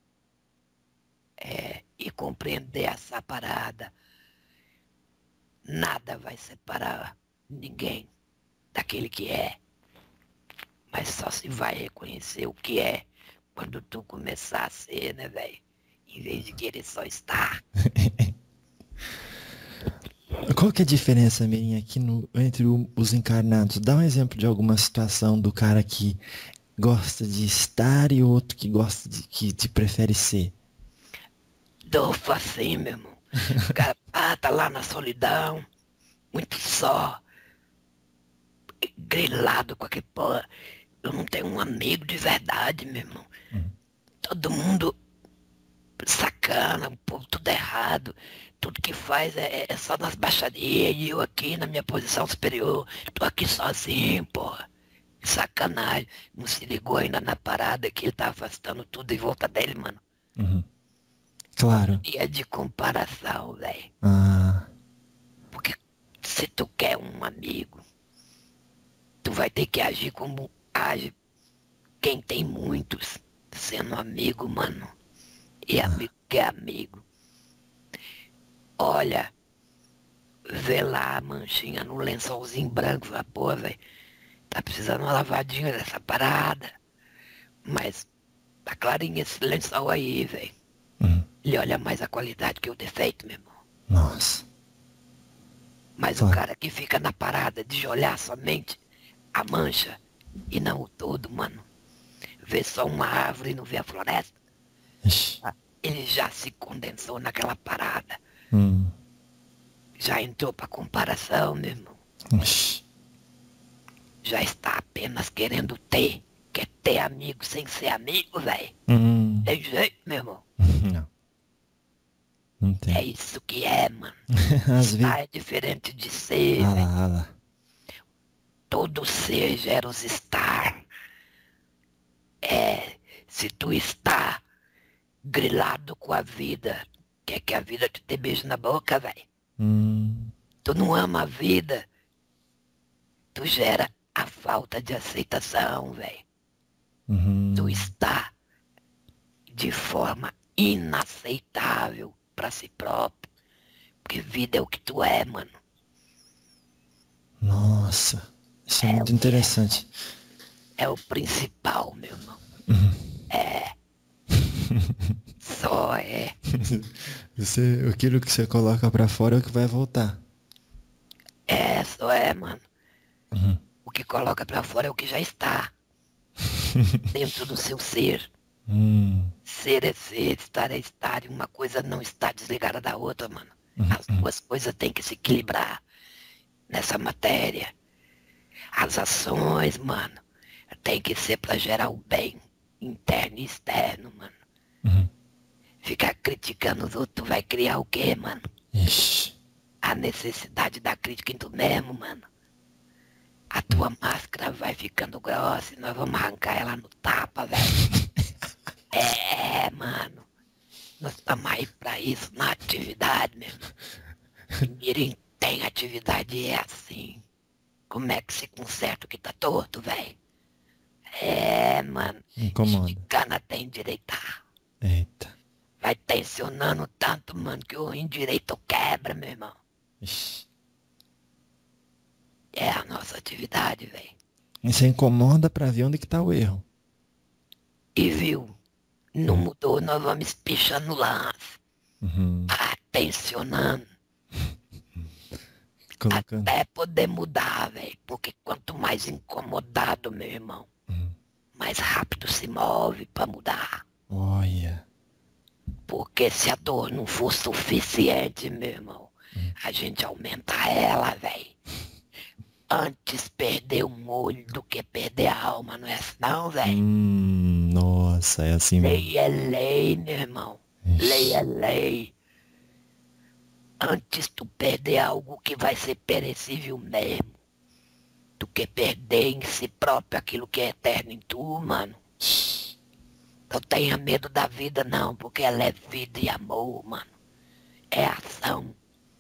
É, e compreender essa parada. Nada vai separar ninguém daquele que é. Mas só se vai reconhecer o que é quando tu começar a ser, né, velho? Em vez de querer só estar. Qual que é a diferença, Mirim, aqui entre os encarnados? Dá um exemplo de alguma situação do cara que gosta de estar e o outro que gosta que prefere ser. Dofo assim, meu irmão. O cara tá lá na solidão, muito só, grilado com aquele porra. Eu não tenho um amigo de verdade, meu irmão. Todo mundo sacana, o povo tudo errado. Tudo que faz é só nas baixarias. E eu aqui na minha posição superior, tô aqui sozinho, porra. Sacanagem. Não se ligou ainda na parada que ele tá afastando tudo em volta dele, mano. Claro. E é de comparação, velho. Ah, Porque se tu quer um amigo, tu vai ter que agir como age quem tem muitos, sendo amigo, mano. E amigo que é amigo. Olha, vê lá a manchinha no lençolzinho branco, fala, pô, velho, tá precisando uma lavadinha dessa parada. Mas tá clarinho esse lençol aí, velho. Ele olha mais a qualidade que o defeito, meu irmão. nossa. Mas Claro. o cara que fica na parada de olhar somente a mancha e não o todo, mano. Vê só uma árvore e não vê a floresta. Ixi. Ele já se condensou naquela parada. Hum. Já entrou pra comparação, meu irmão. Ixi. Já está apenas querendo ter. Quer ter amigo sem ser amigo, velho. Tem jeito, meu irmão. Não. Não tem. É isso que é, mano. Às vezes. É diferente de ser, Ah velho. lá, ah lá. Todo ser gera os estar. Se tu está grilado com a vida, quer que a vida te dê beijo na boca, velho. Tu não ama a vida, tu gera a falta de aceitação, velho. Tu está de forma inaceitável pra si próprio. Porque vida é o que tu é, mano. Nossa. Isso é muito interessante. É o principal, meu irmão. Só é. Aquilo que você coloca pra fora é o que vai voltar. Só é, mano. O que coloca pra fora é o que já está dentro do seu ser. Ser é ser, estar é estar, e uma coisa não está desligada da outra, mano. As duas coisas têm que se equilibrar nessa matéria. As ações, mano, tem que ser pra gerar o bem interno e externo, mano. Ficar criticando os outros, tu vai criar o quê, mano? Ixi. A necessidade da crítica em tu mesmo, mano. A tua máscara vai ficando grossa e nós vamos arrancar ela no tapa, velho. Mano. Nós estamos aí pra isso, na atividade mesmo. Mirim tem atividade e é assim. Como é que se conserta o que tá torto, velho? Mano. Incomoda. Cana tem endireitar. Eita. Vai tensionando tanto, mano, que o endireito quebra, meu irmão. Ixi. É a nossa atividade, velho. E você incomoda pra ver onde que tá o erro. E viu? Não mudou, nós vamos espichando no lance. Tensionando. Colocando. Até poder mudar, velho. Porque quanto mais incomodado, meu irmão, mais rápido se move pra mudar. Olha. Porque se a dor não for suficiente, meu irmão, a gente aumenta ela, velho. Antes perder um olho do que perder a alma, não é assim não, velho? Nossa, é assim mesmo. Lei é lei, meu irmão. Lei é lei. Antes tu perder algo que vai ser perecível mesmo, do que perder em si próprio aquilo que é eterno em tu, mano. Não tenha medo da vida não, porque ela é vida e amor, mano. É ação.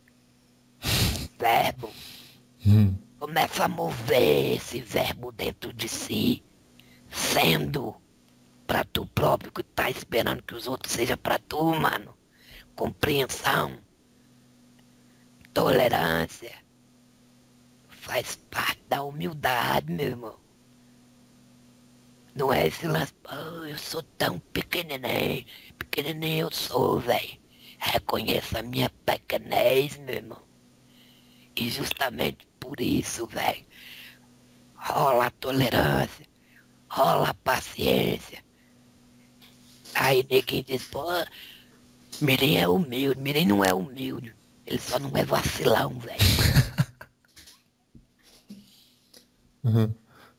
Verbo. Começa a mover esse verbo dentro de si, sendo pra tu próprio que tá esperando que os outros sejam pra tu, mano. Compreensão, tolerância, faz parte da humildade, meu irmão. Não é esse lance, eu sou tão pequenininho eu sou, velho. Reconheça a minha pequenez, meu irmão. E justamente por isso, velho, rola a tolerância, rola a paciência. Aí ninguém diz, pô, Mirim é humilde. Mirim não é humilde. Ele só não é vacilão, velho. Uhum.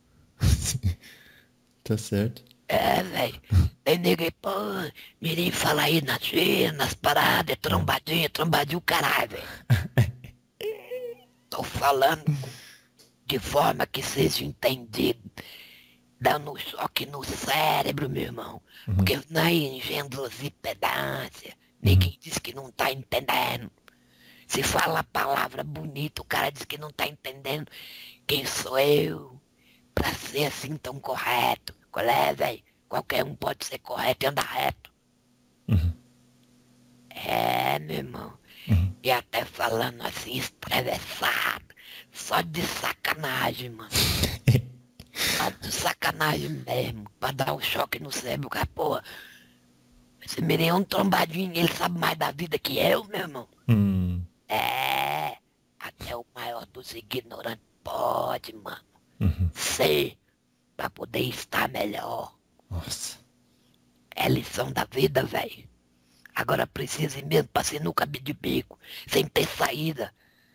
Tá certo. É, velho. Tem ninguém, pô, Mirim fala aí nas gírias, nas paradas, trombadinha o caralho, velho. Tô falando de forma que seja entendido, dando um choque no cérebro, meu irmão. Porque não é engendros e pedância. Ninguém diz que não tá entendendo. Se fala a palavra bonita, o cara diz que não tá entendendo quem sou eu pra ser assim tão correto. Qual é, velho? Qualquer um pode ser correto e andar reto. Uhum. É, meu irmão. Uhum. E até falando assim, estressado. Só de sacanagem, mano. Só de sacanagem mesmo. Pra dar um choque no cérebro. Cara, porra, esse menino é um trombadinho, ele sabe mais da vida que eu, meu irmão. É, até o maior dos ignorantes pode, mano. Ser, pra poder estar melhor. Nossa. É lição da vida, velho. Agora precisa ir mesmo pra sinuca de bico, sem ter saída.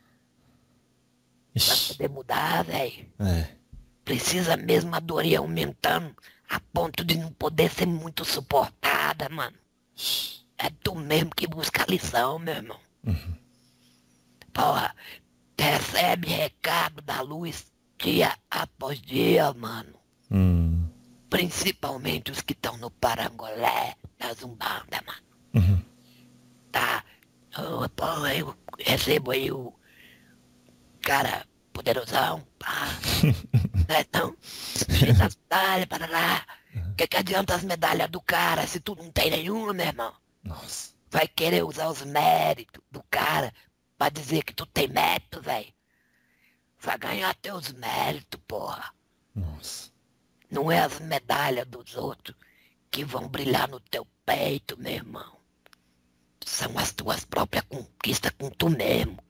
Pra Ixi. poder mudar, velho. É. Precisa mesmo a dor ir aumentando a ponto de não poder ser muito suportada, mano. É tu mesmo que busca a lição, meu irmão. Porra, recebe recado da luz dia após dia, mano. Principalmente os que estão no parangolé da Zumbanda, mano. Tá? Pô, eu recebo aí o cara poderosão, pá. Não, cheio das medalhas, parará. Que adianta as medalhas do cara se tu não tem nenhuma, meu irmão? Nossa. Vai querer usar os méritos do cara pra dizer que tu tem mérito, velho? Vai ganhar teus méritos, porra. Nossa. Não é as medalhas dos outros que vão brilhar no teu peito, meu irmão. São as tuas próprias conquistas com tu mesmo.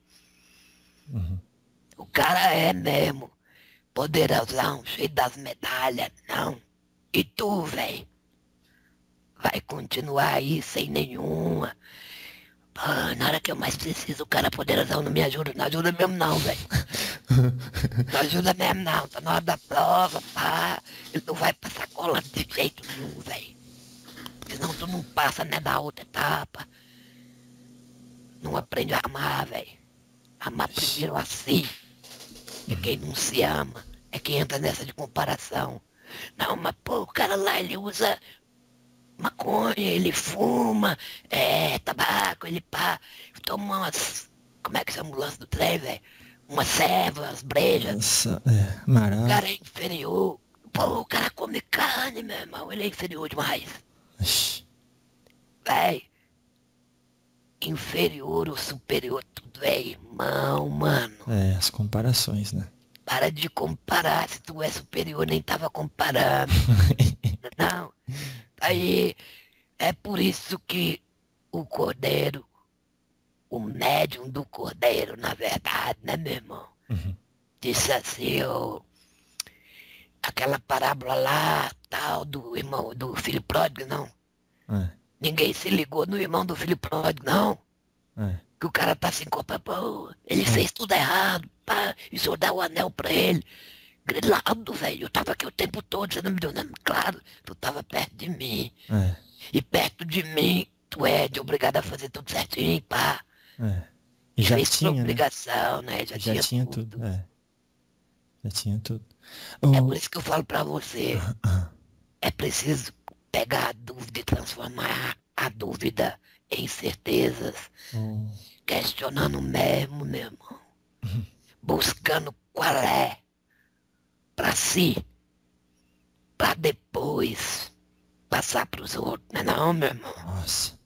O cara é mesmo poderosão, cheio das medalhas, não. E tu, velho, vai continuar aí sem nenhuma. Pô, na hora que eu mais preciso, o cara poderosão não me ajuda. Não ajuda mesmo não, velho. Não ajuda mesmo não. Tá na hora da prova, pá. Ele não vai passar cola de jeito nenhum, velho. Senão tu não passa, né, da outra etapa. Não aprende a amar, velho. Amar primeiro a si. E quem não se ama é quem entra nessa de comparação. Não, mas pô, o cara lá, ele usa maconha, ele fuma, tabaco, ele pá, toma umas, como é que chama o lance do trem, velho? Umas cevas, brejas. Nossa, O mará. cara é inferior. Pô, o cara come carne, meu irmão, ele é inferior demais. Ixi. Véi, inferior ou superior, tudo é irmão, mano. É, as comparações, né? Para de comparar, se tu é superior, nem tava comparando. Não. Aí, é por isso que o cordeiro, o médium do cordeiro, na verdade, né, meu irmão? Disse assim, aquela parábola lá, tal, do irmão, do filho pródigo, não. Ninguém se ligou no irmão do filho pródigo, não. Que o cara tá assim, pô, ele fez tudo errado, pá, e o senhor dá o anel pra ele. Grilado, velho, eu tava aqui o tempo todo, você não me deu nada, claro, tu tava perto de mim. E perto de mim, tu é de obrigado a fazer tudo certinho, pá. E já Fez tinha, por né? obrigação, né? Já tinha tudo. Já tinha tudo. É por isso que eu falo pra você, é preciso pegar a dúvida e transformar a dúvida em certezas, questionando mesmo, meu irmão, buscando qual é pra si, pra depois passar pros outros, não é não, meu irmão? Nossa.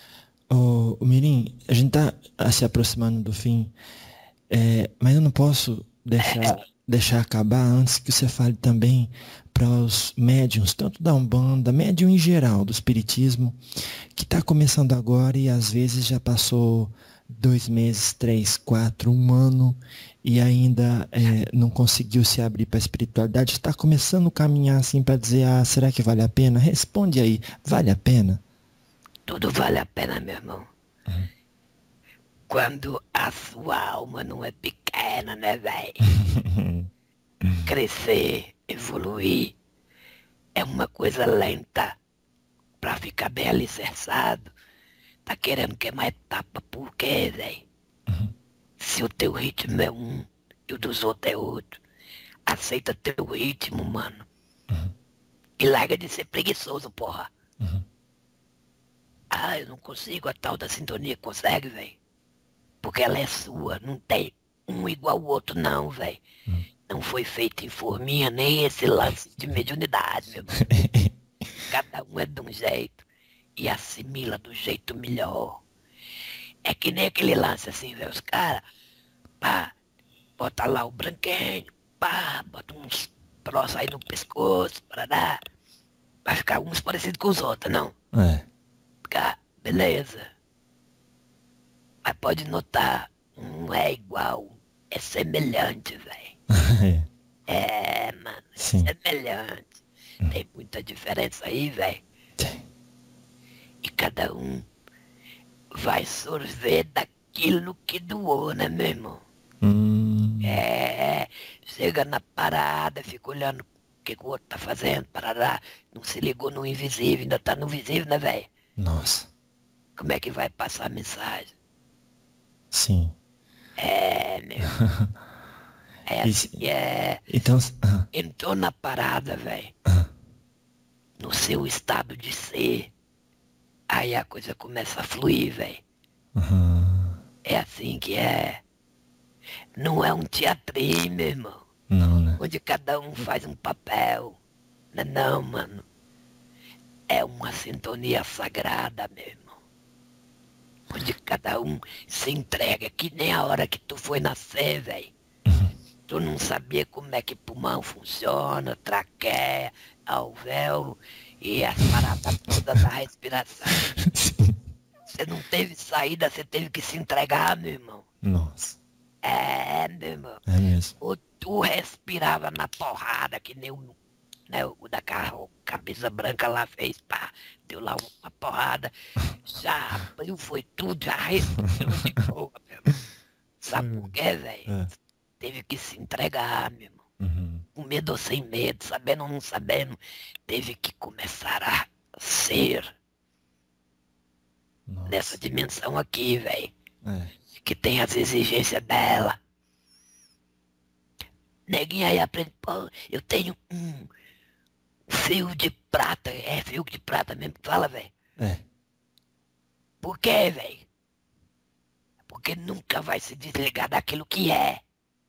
Ô, Mirim, a gente tá se aproximando do fim, mas eu não posso deixar acabar antes que você fale também para os médiuns, tanto da Umbanda, médium em geral, do Espiritismo, que está começando agora e às vezes já passou 2 meses, 3, 4, 1 ano e ainda não conseguiu se abrir para a espiritualidade, está começando a caminhar assim para dizer, será que vale a pena? Responde aí, vale a pena? Tudo vale a pena, meu irmão. Quando a sua alma não é pequena, né, velho? Crescer, evoluir, é uma coisa lenta pra ficar bem alicerçado. Tá querendo queimar etapa, por quê, velho? Se o teu ritmo é um e o dos outros é outro, aceita teu ritmo, mano. E larga de ser preguiçoso, porra. Eu não consigo, a tal da sintonia consegue, velho. Porque ela é sua, não tem um igual ao outro, não, velho. Não foi feito em forminha nem esse lance de mediunidade, meu irmão. Cada um é de um jeito e assimila do jeito melhor. É que nem aquele lance assim, velho. Os caras, pá, bota lá o branquinho, pá, bota uns troços aí no pescoço, para dar. Vai ficar uns parecidos com os outros, não? Ficar, beleza. Mas pode notar, não é igual, é semelhante, velho. Mano, é Sim. semelhante. Tem muita diferença aí, velho. E cada um vai sorver daquilo que doou, né, meu irmão? Chega na parada, fica olhando o que o outro tá fazendo, parará, não se ligou no invisível, ainda tá no visível, né, velho? Nossa. Como é que vai passar a mensagem? Sim. Meu irmão. Então... Entrou na parada, velho. No seu estado de ser. Aí a coisa começa a fluir, velho. É assim que é. Não é um teatrinho, meu irmão. Não, né? Onde cada um faz um papel. Não, mano. É uma sintonia sagrada, meu irmão. Onde cada um se entrega, que nem a hora que tu foi nascer, velho. Tu não sabia como é que pulmão funciona, traqueia, alvéolo e as paradas todas da respiração. Você não teve saída, você teve que se entregar, meu irmão. Nossa. Meu irmão. É mesmo. Ou tu respirava na porrada, que nem o da cabeça branca lá fez, pá, deu lá uma porrada, já abriu, foi tudo, já respirou de boa, meu irmão. Sabe por quê, velho? Teve que se entregar, meu irmão. Com medo ou sem medo, sabendo ou não sabendo, teve que começar a ser. Nossa. Nessa dimensão aqui, velho. Que tem as exigências dela. Neguinho aí aprende, pô, eu tenho um fio de prata, é fio de prata mesmo que fala, velho. Por quê, velho? Porque nunca vai se desligar daquilo que é.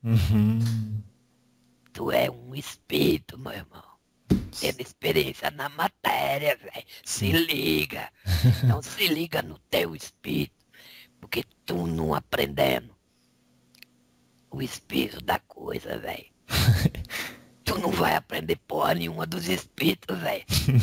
Tu é um espírito, meu irmão. Tendo experiência na matéria, velho. Se liga. Não se liga no teu espírito. Porque tu não aprendendo o espírito da coisa, velho. Tu não vai aprender porra nenhuma dos espíritos, velho.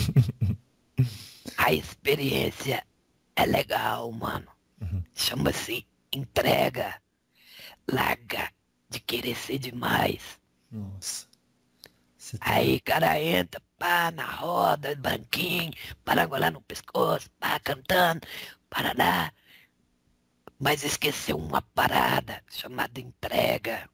A experiência é legal, mano. Chama-se entrega. Larga de querer ser demais. Nossa. Aí, cara, entra, pá, na roda, branquinho, paragualá no pescoço, pá, cantando, parará. Mas esqueceu uma parada chamada entrega.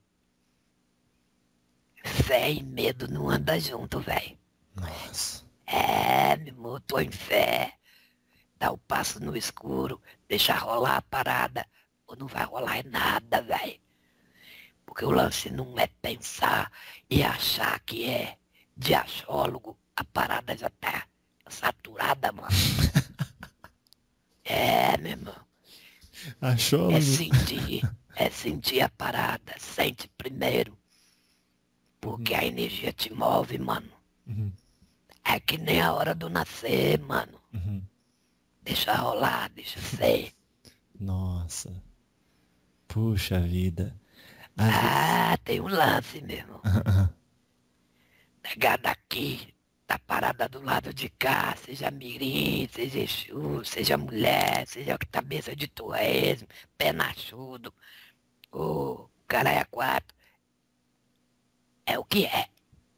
Fé e medo não andam junto, velho. Nossa. Meu irmão, tô em fé. Dá o passo no escuro, deixa rolar a parada, ou não vai rolar nada, velho. Porque o lance não é pensar e achar que é de achólogo, a parada já tá saturada, mano. Meu irmão. Achólogo? É sentir a parada, sente primeiro. Porque a energia te move, mano. É que nem a hora do nascer, mano. Deixa rolar, deixa ser. Nossa. Puxa vida. Tem um lance, meu irmão. Negado aqui, tá parada do lado de cá, seja mirim, seja Exu, seja mulher, seja cabeça de torresmo, pé nachudo, ou caralho a quatro, é o que é.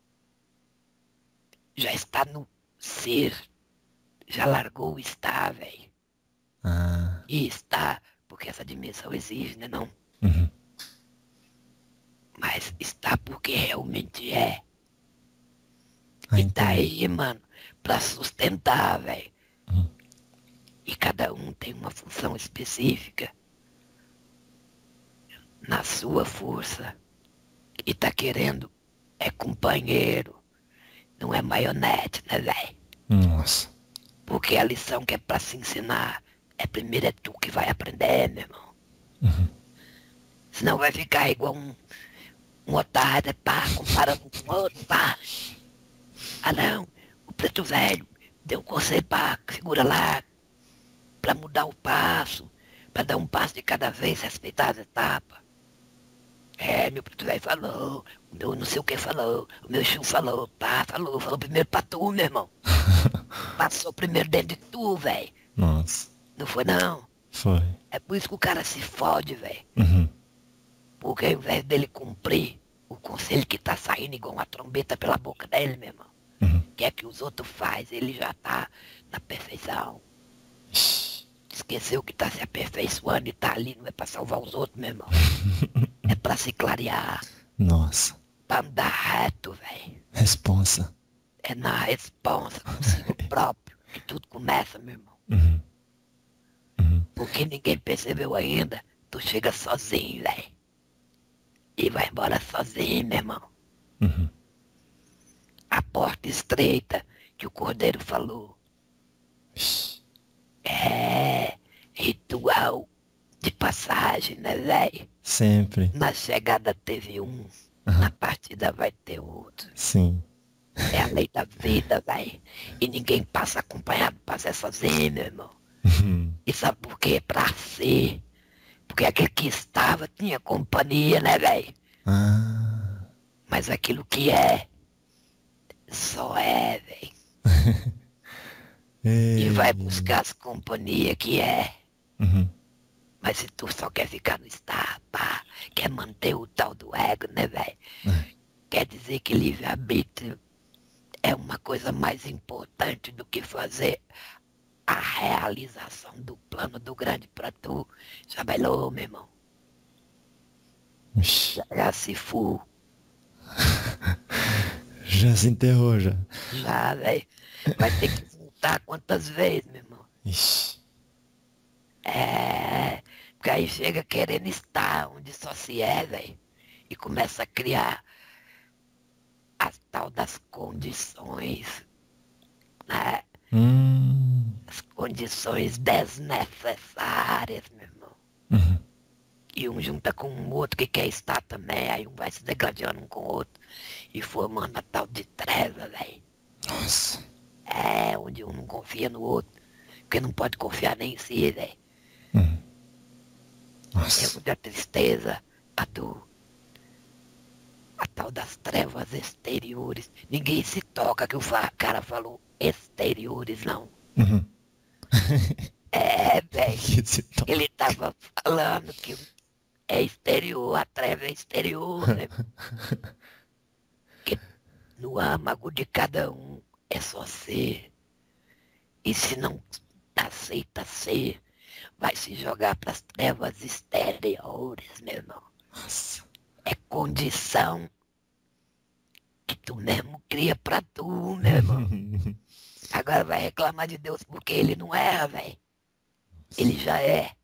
Já está no ser, já largou o estar, velho. Ah, E está, porque essa dimensão exige, né não? uhum. Mas está porque realmente é. Ah, E tá entendi. aí, mano, pra sustentar, velho. Uhum. E cada um tem uma função específica na sua força. E tá querendo é companheiro, não é maionete, né, velho? Nossa. Porque a lição que é pra se ensinar é primeiro é tu que vai aprender, meu irmão. Uhum. Senão vai ficar igual um otário, pá, comparando com outro, pá. Ah não, o preto velho deu um conselho, pá, segura lá, pra mudar o passo, pra dar um passo de cada vez, respeitar as etapas. É, meu preto velho falou, o meu não sei o que falou, o meu Exu falou, pá, falou primeiro pra tu, meu irmão. Passou primeiro dentro de tu, velho. Nossa. Não foi não. Foi. É por isso que o cara se fode, velho. Uhum. Porque ao invés dele cumprir o conselho que tá saindo igual uma trombeta pela boca dele, meu irmão, Uhum. o que é que os outros fazem? Ele já tá na perfeição. Ixi. Esqueceu que tá se aperfeiçoando e tá ali, não é pra salvar os outros, meu irmão. É pra se clarear, Nossa. pra andar reto, velho. Responsa. É na responsa consigo próprio que tudo começa, meu irmão. Uhum. Uhum. Porque ninguém percebeu ainda, tu chega sozinho, velho. E vai embora sozinho, meu irmão. Uhum. A porta estreita que o cordeiro falou. Ixi. É ritual de passagem, né, velho? Sempre. Na chegada teve um, Uhum. na partida vai ter outro. Sim. É a lei da vida, velho. E ninguém passa acompanhado, passa sozinho, meu irmão. Uhum. E sabe por quê? Pra ser. Porque aquele que estava tinha companhia, né, velho? Ah. Mas aquilo que é, só é, velho. E vai buscar as companhias que é. Uhum. Mas se tu só quer ficar no estar, pá, quer manter o tal do ego, né, velho? Quer dizer que livre-arbítrio é uma coisa mais importante do que fazer a realização do plano do grande pra tu. Já bailou, meu irmão? Ixi. Já se fu, Já se enterrou já. já, velho. Vai ter que voltar quantas vezes, meu irmão? Ixi. É, porque aí chega querendo estar onde só se é, velho. E começa a criar as tal das condições, né? As condições desnecessárias, meu irmão. Uhum. E um junta com o outro que quer estar também, aí um vai se degradando um com o outro e formando a tal de treva, velho. Nossa. É, onde um não confia no outro, porque não pode confiar nem em si, velho. Uhum. É Nossa. onde a tristeza, a tal das trevas exteriores. Ninguém se toca que o cara falou exteriores, não. Uhum. É, velho. Que se to- Ele tava falando que é exterior, a treva é exterior, né? Que no âmago de cada um é só ser. E se não aceita ser, vai se jogar para as trevas exteriores, meu irmão. Nossa. É condição que tu mesmo cria pra tu, meu irmão. Agora vai reclamar de Deus porque ele não erra, velho. Ele já é.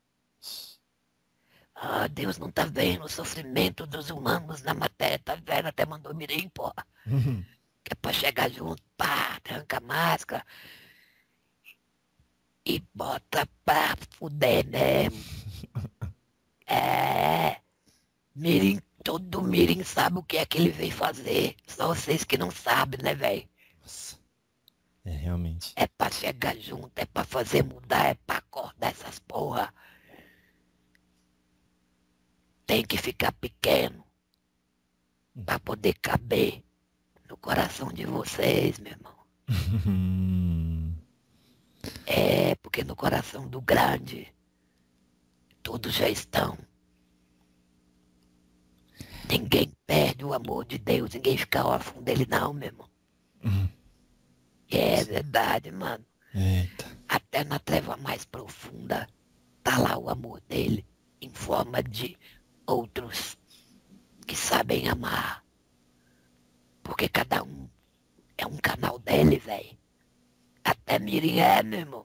Ah, Deus não tá vendo o sofrimento dos humanos na matéria, tá vendo? Até mandou mirim, porra. Uhum. Que é pra chegar junto, pá, arranca a máscara e bota pra fuder mesmo. É, mirim, todo mirim sabe o que é que ele veio fazer. Só vocês que não sabem, né, velho? Nossa. É, realmente. É pra chegar junto, é pra fazer mudar, é pra acordar essas porra. Tem que ficar pequeno pra poder caber no coração de vocês, meu irmão. É, porque no coração do grande, todos já estão. Ninguém perde o amor de Deus, ninguém fica órfão dele não, meu irmão. É verdade, mano. Eita. Até na treva mais profunda, tá lá o amor dele, em forma de outros que sabem amar. Porque cada um é um canal dele, velho. Até Mirim é, meu irmão.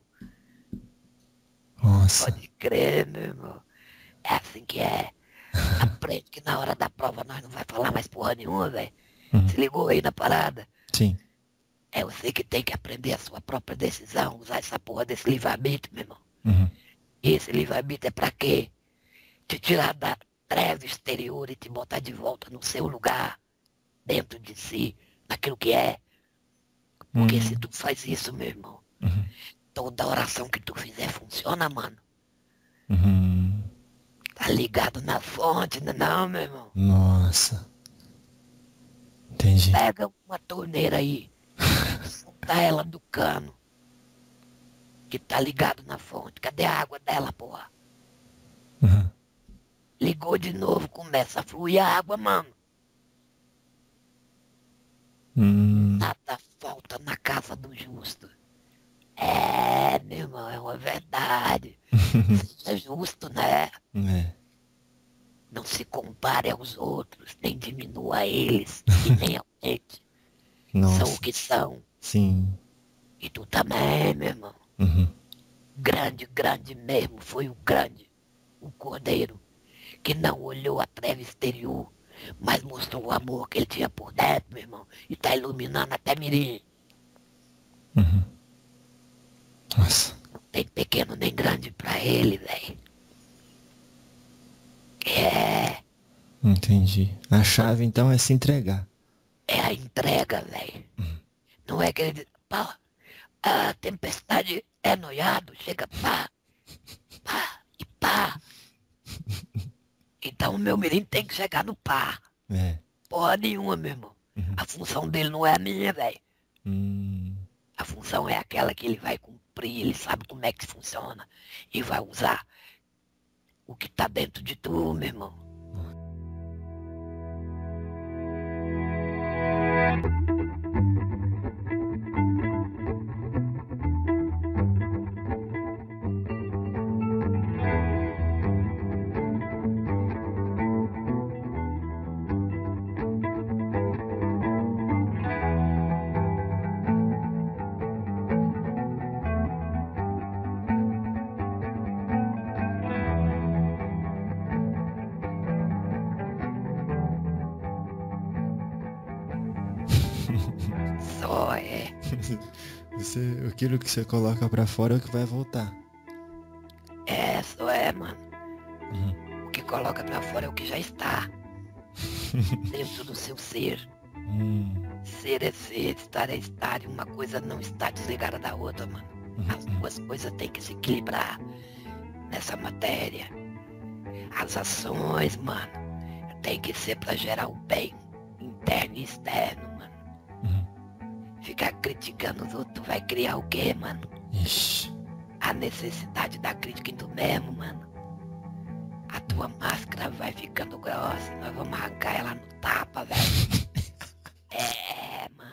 Nossa. Pode crer, meu irmão. É assim que é. Aprende que na hora da prova nós não vai falar mais porra nenhuma, velho. Se ligou aí na parada? Sim. É você que tem que aprender a sua própria decisão, usar essa porra desse livre-arbítrio, meu irmão. E esse livre-arbítrio é pra quê? Te tirar da treva exterior e te botar de volta no seu lugar, dentro de si, naquilo que é. Porque se tu faz isso, meu irmão, toda oração que tu fizer funciona, mano. Tá ligado na fonte, não, meu irmão? Nossa. Entendi. Pega uma torneira aí, solta ela do cano, que tá ligado na fonte. Cadê a água dela, porra? Ligou de novo, começa a fluir a água, mano. Nada falta na casa do justo. É, meu irmão, é uma verdade. Seja justo, né? É. Não se compare aos outros, nem diminua eles, e nem aumente. Nossa. São o que são. Sim. E tu também, meu irmão. Grande, grande mesmo foi o grande, o Cordeiro, que não olhou a treva exterior, mas mostrou o amor que ele tinha por dentro, meu irmão, e tá iluminando até Mirim. Nossa. Não tem pequeno nem grande pra ele, velho. É, Entendi. A chave então é se entregar. é a entrega, velho. Não é que ele diz, pá, a tempestade é noiado, chega pá, pá e pá. Então o meu Mirim tem que chegar no pá. É. Porra nenhuma, meu irmão. A função dele não é a minha, velho. Hum. A função é aquela que ele vai cumprir, ele sabe como é que funciona. E vai usar o que tá dentro de tu, meu irmão. Só é. Aquilo que você coloca pra fora é o que vai voltar. É, só é, mano. O que coloca pra fora é o que já está dentro do seu ser. Ser é ser, estar é estar, e uma coisa não está desligada da outra, mano. As duas coisas têm que se equilibrar nessa matéria. As ações, mano, tem que ser pra gerar o bem interno e externo, mano. Ficar criticando os outros vai criar o quê, mano? Ixi. A necessidade da crítica em tu mesmo, mano. A tua máscara vai ficando grossa, nós vamos arrancar ela no tapa, velho. É, mano.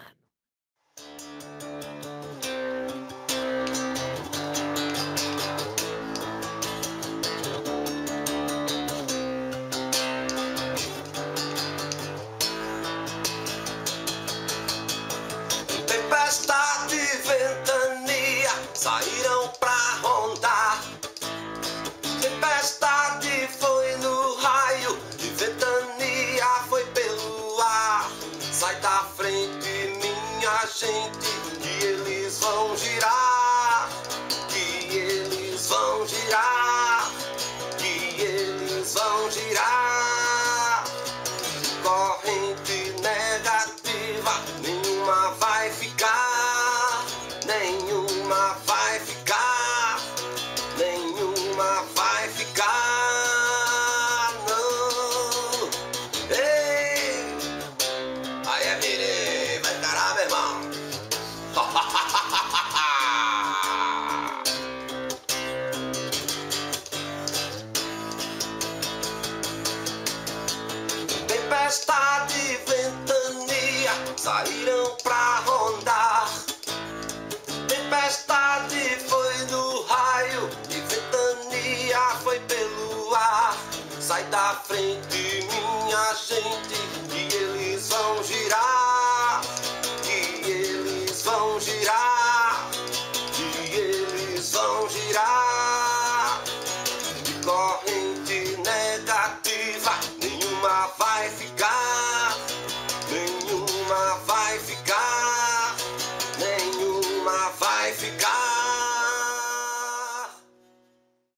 Tempestade e ventania saíram pra rondar. Tempestade foi no raio e ventania foi pelo ar. Sai da frente, minha gente, que eles vão girar. Que eles vão girar. Que eles vão girar.